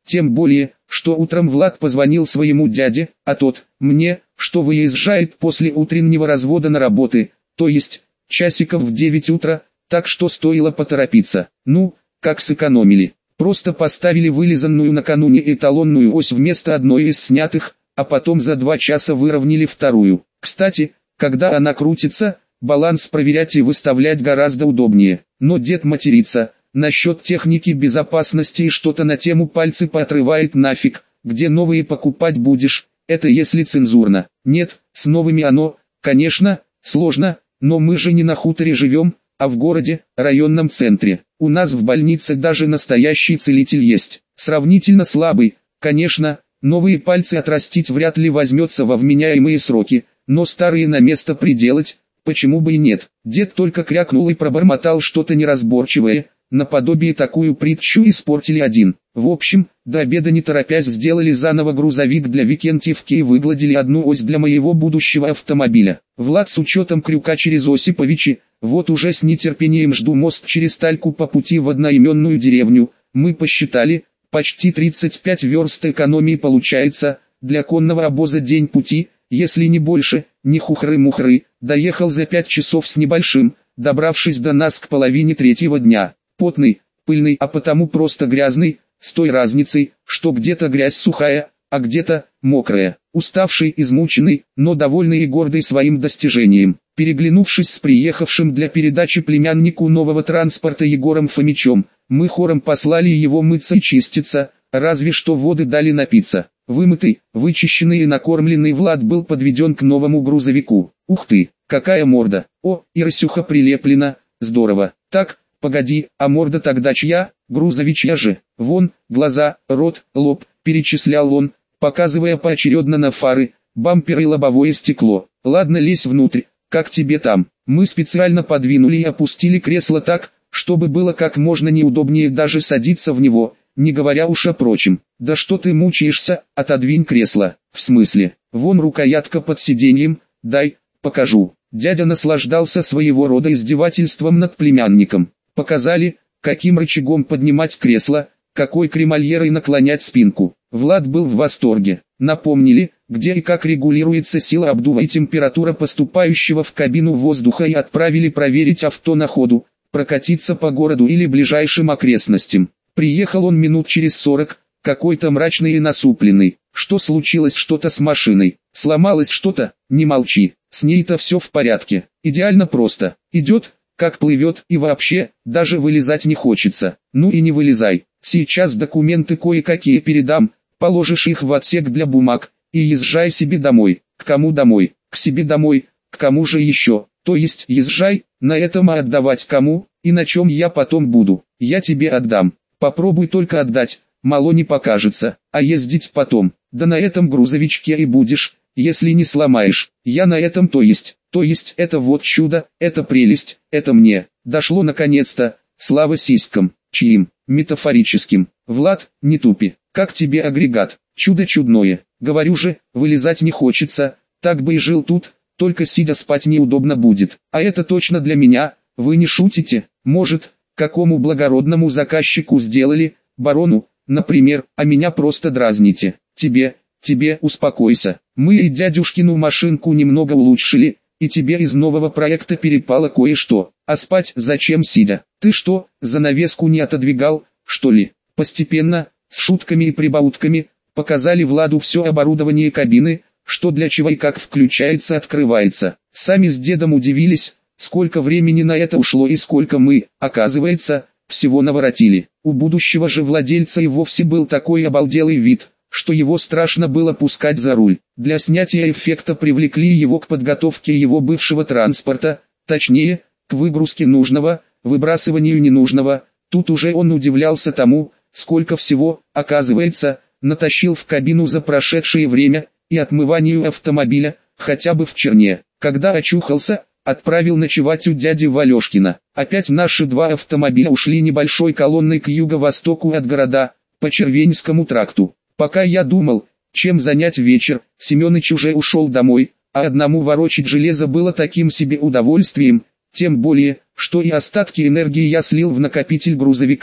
Тем более, что утром Влад позвонил своему дяде, а тот, мне, что выезжает после утреннего развода на работы, то есть, часиков в девять утра, так что стоило поторопиться. Ну, как сэкономили. Просто поставили вылизанную накануне эталонную ось вместо одной из снятых, а потом за два часа выровняли вторую. Кстати, когда она крутится, баланс проверять и выставлять гораздо удобнее. Но дед матерится, насчет техники безопасности и что-то на тему пальцы поотрывает нафиг, где новые покупать будешь, это если цензурно. Нет, с новыми оно, конечно, сложно, но мы же не на хуторе живем, а в городе, районном центре. У нас в больнице даже настоящий целитель есть. Сравнительно слабый, конечно, новые пальцы отрастить вряд ли возьмется во вменяемые сроки, но старые на место приделать, почему бы и нет. Дед только крякнул и пробормотал что-то неразборчивое, наподобие такую притчу испортили один. В общем, до обеда не торопясь сделали заново грузовик для Викентьевки и выгладили одну ось для моего будущего автомобиля. Влад с учетом крюка через Осиповичи, вот уже с нетерпением жду мост через Тальку по пути в одноименную деревню. Мы посчитали, почти тридцать пять верст экономии получается, для конного обоза день пути, если не больше, не хухры-мухры, доехал за пять часов с небольшим, добравшись до нас к половине третьего дня. Потный, пыльный, а потому просто грязный, с той разницей, что где-то грязь сухая, а где-то мокрая. Уставший, измученный, но довольный и гордый своим достижением. Переглянувшись с приехавшим для передачи племяннику нового транспорта Егором Фомичом, мы хором послали его мыться и чиститься, разве что воды дали напиться. Вымытый, вычищенный и накормленный Влад был подведен к новому грузовику. Ух ты, какая морда! О, и Расюха прилеплена, здорово. Так, погоди, а морда тогда чья? Грузовичья же. Вон, глаза, рот, лоб, перечислял он, показывая поочередно на фары, бампер и лобовое стекло. Ладно, лезь внутрь, как тебе там? Мы специально подвинули и опустили кресло так, чтобы было как можно неудобнее даже садиться в него, не говоря уж о прочем. Да что ты мучаешься, отодвинь кресло. В смысле? Вон рукоятка под сиденьем, дай, покажу. Дядя наслаждался своего рода издевательством над племянником. Показали, каким рычагом поднимать кресло, какой кремольерой наклонять спинку. Влад был в восторге. Напомнили, где и как регулируется сила обдува и температура поступающего в кабину воздуха, и отправили проверить авто на ходу, прокатиться по городу или ближайшим окрестностям. Приехал он минут через сорок, какой-то мрачный и насупленный. Что случилось, что-то с машиной? Сломалось что-то? Не молчи, с ней-то все в порядке. Идеально просто. Идет, как плывет, и вообще, даже вылезать не хочется. Ну и не вылезай. Сейчас документы кое-какие передам, положишь их в отсек для бумаг, и езжай себе домой. К кому домой? К себе домой. К кому же еще? То есть езжай, на этом, а отдавать кому, и на чем я потом буду? Я тебе отдам. Попробуй только отдать, мало не покажется, а ездить потом, да на этом грузовичке и будешь, если не сломаешь. Я на этом, то есть, то есть это вот чудо, это прелесть, это мне, дошло наконец-то, слава сиськам, чьим, метафорическим. Влад, не тупи, как тебе агрегат, чудо чудное, говорю же, вылезать не хочется, так бы и жил тут, только сидя спать неудобно будет, а это точно для меня, вы не шутите, может, какому благородному заказчику сделали, барону, например, а меня просто дразните. Тебе, тебе успокойся. Мы и дядюшкину машинку немного улучшили, и тебе из нового проекта перепало кое-что. А спать зачем сидя? Ты что, занавеску не отодвигал, что ли? Постепенно, с шутками и прибаутками, показали Владу все оборудование кабины, что для чего и как включается, открывается. Сами с дедом удивились, сколько времени на это ушло и сколько мы, оказывается, всего наворотили. У будущего же владельца и вовсе был такой обалделый вид, что его страшно было пускать за руль. Для снятия эффекта привлекли его к подготовке его бывшего транспорта, точнее, к выгрузке нужного, выбрасыванию ненужного. Тут уже он удивлялся тому, сколько всего, оказывается, натащил в кабину за прошедшее время, и отмыванию автомобиля, хотя бы в черне. Когда очухался, отправил ночевать у дяди Валешкина. Опять наши два автомобиля ушли небольшой колонной к юго-востоку от города, по Червеньскому тракту. Пока я думал, чем занять вечер, Семёныч уже ушел домой, а одному ворочить железо было таким себе удовольствием, тем более, что и остатки энергии я слил в накопитель грузовика,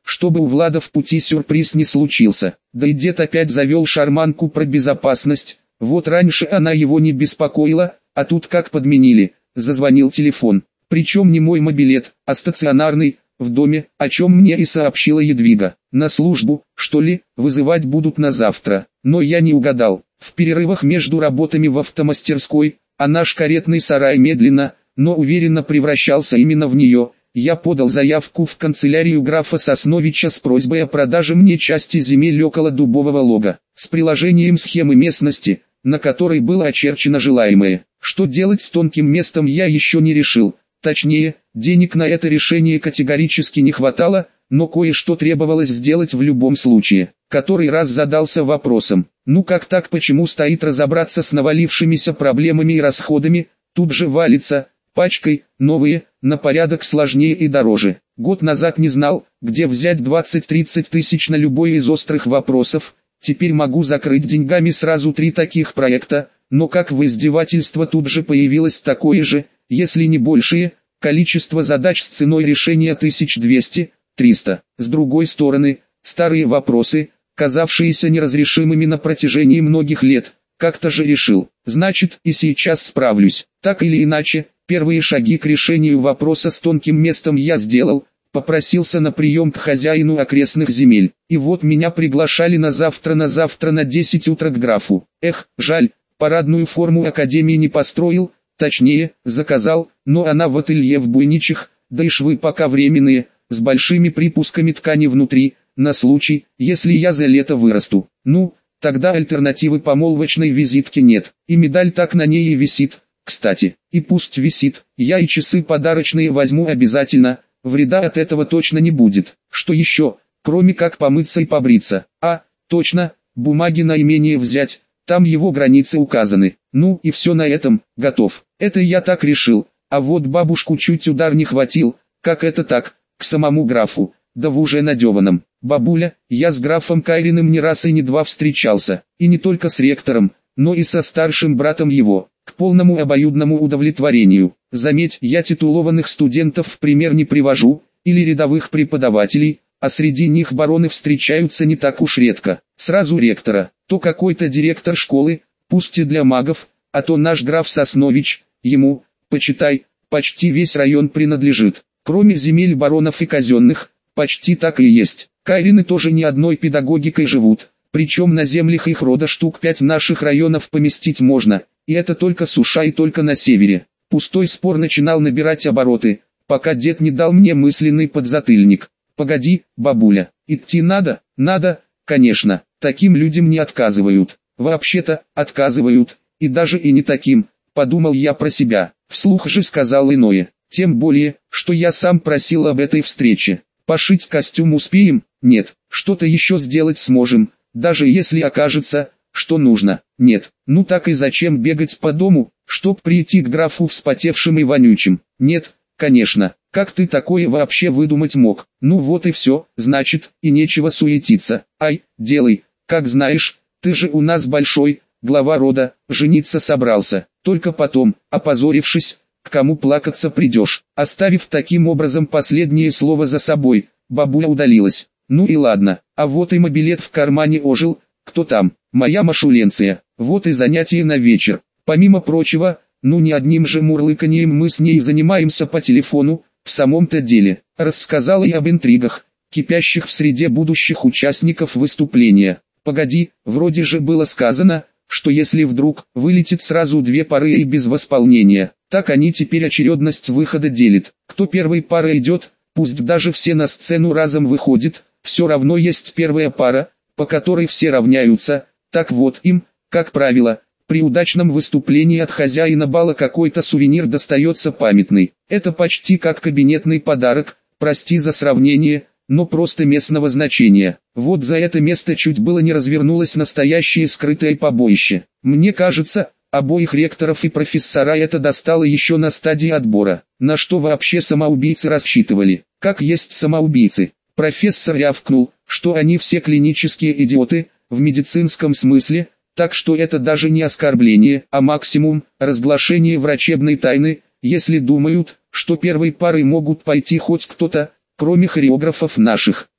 чтобы у Влада в пути сюрприз не случился. Да и дед опять завел шарманку про безопасность. Вот раньше она его не беспокоила, а тут как подменили. Зазвонил телефон. Причем не мой мобилет, а стационарный, в доме, о чем мне и сообщила Едвига. На службу, что ли, вызывать будут на завтра. Но я не угадал. В перерывах между работами в автомастерской, а наш каретный сарай медленно, но уверенно превращался именно в нее, я подал заявку в канцелярию графа Сосновича с просьбой о продаже мне части земель около Дубового лога, с приложением схемы местности, на которой было очерчено желаемое. Что делать с тонким местом я еще не решил. Точнее, денег на это решение категорически не хватало, но кое-что требовалось сделать в любом случае. Который раз задался вопросом, ну как так, почему стоит разобраться с навалившимися проблемами и расходами, тут же валится, пачкой, новые, на порядок сложнее и дороже. Год назад не знал, где взять двадцать-тридцать тысяч на любой из острых вопросов, теперь могу закрыть деньгами сразу три таких проекта, но как в издевательство тут же появилось такое же, если не большее, количество задач с ценой решения тысяч двести — триста. С другой стороны, старые вопросы, казавшиеся неразрешимыми на протяжении многих лет, как-то же решил. Значит, и сейчас справлюсь. Так или иначе, первые шаги к решению вопроса с тонким местом я сделал, попросился на прием к хозяину окрестных земель. И вот меня приглашали на завтра на завтра на десять утра к графу. Эх, жаль, парадную форму академии не построил, точнее, заказал, но она в ателье в Буйничих, да и швы пока временные, с большими припусками ткани внутри, на случай, если я за лето вырасту. Ну, тогда альтернативы помолвочной визитке нет, и медаль так на ней и висит, кстати. И пусть висит, я и часы подарочные возьму обязательно, вреда от этого точно не будет. Что еще, кроме как помыться и побриться? А, точно, бумаги на имение взять, там его границы указаны. Ну и все на этом, готов. Это я так решил, а вот бабушку чуть удар не хватил, как это так, к самому графу, да в уже надеванном. Бабуля, я с графом Кайриным не раз и не два встречался, и не только с ректором, но и со старшим братом его, к полному обоюдному удовлетворению. Заметь, я титулованных студентов в пример не привожу, или рядовых преподавателей, а среди них бароны встречаются не так уж редко. Сразу ректора, то какой-то директор школы, пусть и для магов, а то наш граф Соснович, ему, почитай, почти весь район принадлежит. Кроме земель баронов и казенных, почти так и есть. Кайрины тоже не одной педагогикой живут, причем на землях их рода штук пять наших районов поместить можно, и это только суша и только на севере. Пустой спор начинал набирать обороты, пока дед не дал мне мысленный подзатыльник. Погоди, бабуля, идти надо? Надо, конечно, таким людям не отказывают. Вообще-то, отказывают, и даже и не таким, подумал я про себя, вслух же сказал иное. Тем более, что я сам просил об этой встрече. Пошить костюм успеем? Нет. Что-то еще сделать сможем, даже если окажется, что нужно. Нет. Ну так и зачем бегать по дому, чтоб прийти к графу вспотевшим и вонючим? Нет, конечно. Как ты такое вообще выдумать мог? Ну вот и все, значит, и нечего суетиться. Ай, делай, как знаешь, ты же у нас большой, глава рода, жениться собрался. Только потом, опозорившись, к кому плакаться придешь. Оставив таким образом последнее слово за собой, бабуля удалилась. Ну и ладно, а вот и мобилет в кармане ожил. Кто там? Моя Машуленция. Вот и занятие на вечер. Помимо прочего, ну не одним же мурлыканьем мы с ней занимаемся по телефону, в самом-то деле. Рассказала и об интригах, кипящих в среде будущих участников выступления. Погоди, вроде же было сказано, что если вдруг вылетит сразу две пары и без восполнения, так они теперь очередность выхода делят. Кто первой парой идет, пусть даже все на сцену разом выходят, все равно есть первая пара, по которой все равняются. Так вот им, как правило, при удачном выступлении от хозяина бала какой-то сувенир достается памятный. Это почти как кабинетный подарок, прости за сравнение, но просто местного значения. Вот за это место чуть было не развернулось настоящее скрытое побоище. Мне кажется, обоих ректоров и профессора это достало еще на стадии отбора. На что вообще самоубийцы рассчитывали? Как есть самоубийцы? Профессор рявкнул, что они все клинические идиоты, в медицинском смысле, так что это даже не оскорбление, а максимум разглашение врачебной тайны, если думают, что первой парой могут пойти хоть кто-то, кроме хореографов наших.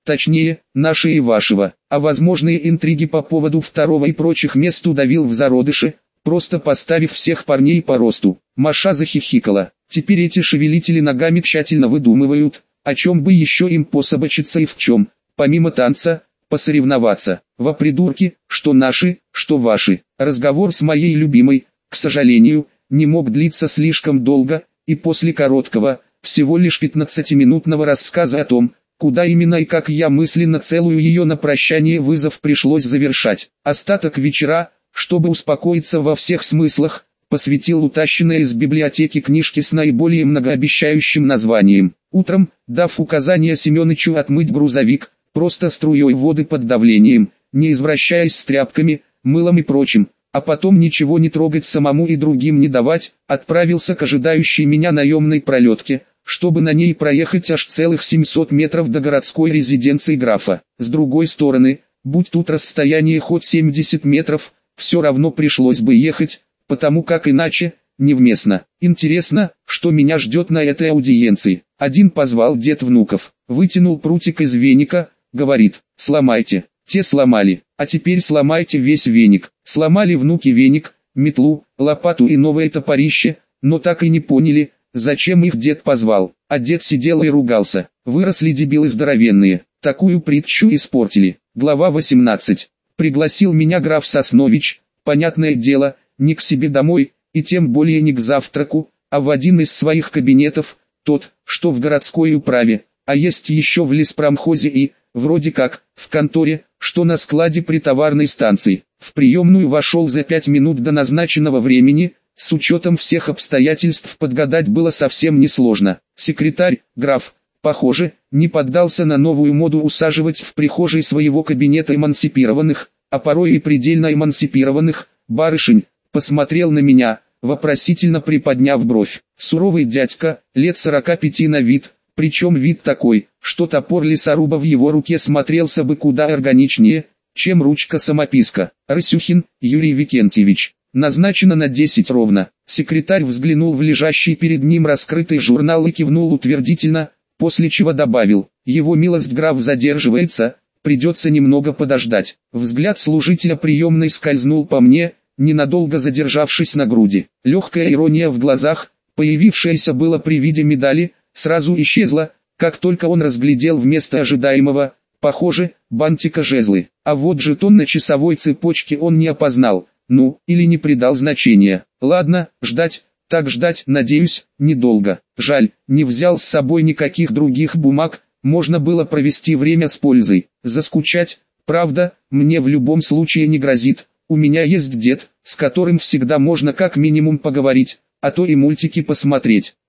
точнее, наши и вашего, а возможные интриги по поводу второго и прочих мест удавил в зародыше, просто поставив всех парней по росту. Маша захихикала. Теперь эти шевелители ногами тщательно выдумывают, о чем бы еще им пособачиться и в чем, помимо танца, посоревноваться. Во придурки, что наши, что ваши. Разговор с моей любимой, к сожалению, не мог длиться слишком долго, и после короткого, всего лишь пятнадцатиминутного рассказа о том, куда именно и как я мысленно целую ее на прощание вызов пришлось завершать. Остаток вечера, чтобы успокоиться во всех смыслах, посвятил утащенной из библиотеки книжке с наиболее многообещающим названием. Утром, дав указание Семёнычу отмыть грузовик, просто струей воды под давлением, не извращаясь с тряпками, мылом и прочим, а потом ничего не трогать самому и другим не давать, отправился к ожидающей меня наемной пролетке, чтобы на ней проехать аж целых семьсот метров до городской резиденции графа. С другой стороны, будь тут расстояние хоть семьдесят метров, все равно пришлось бы ехать, потому как иначе, невместно. Интересно, что меня ждет на этой аудиенции. Один позвал дед внуков, вытянул прутик из веника, говорит: сломайте. Те сломали, а теперь сломайте весь веник. Сломали внуки веник, метлу, лопату и новое топорище, но так и не поняли, зачем их дед позвал. А дед сидел и ругался. Выросли дебилы здоровенные, такую притчу испортили. Глава восемнадцать. Пригласил меня граф Соснович, понятное дело, не к себе домой, и тем более не к завтраку, а в один из своих кабинетов, тот, что в городской управе, а есть еще в леспромхозе и, вроде как, в конторе, что на складе при товарной станции. В приемную вошел за пять минут до назначенного времени, с учетом всех обстоятельств подгадать было совсем несложно. Секретарь, граф, похоже, не поддался на новую моду усаживать в прихожей своего кабинета эмансипированных, а порой и предельно эмансипированных, барышень, посмотрел на меня, вопросительно приподняв бровь. Суровый дядька, лет сорока пяти на вид, причем вид такой, что топор лесоруба в его руке смотрелся бы куда органичнее, чем ручка-самописка. Рысюхин Юрий Викентьевич. Назначено на десять ровно. Секретарь взглянул в лежащий перед ним раскрытый журнал и кивнул утвердительно, после чего добавил: его милость граф задерживается, придется немного подождать. Взгляд служителя приемной скользнул по мне, ненадолго задержавшись на груди. Легкая ирония в глазах, появившаяся было при виде медали, сразу исчезла, как только он разглядел вместо ожидаемого, похоже, бантика жезлы. А вот жетон на часовой цепочке он не опознал, ну, или не придал значения. Ладно, ждать, так ждать, надеюсь, недолго. Жаль, не взял с собой никаких других бумаг, можно было провести время с пользой. Заскучать, правда, мне в любом случае не грозит. У меня есть дед, с которым всегда можно как минимум поговорить, а то и мультики посмотреть.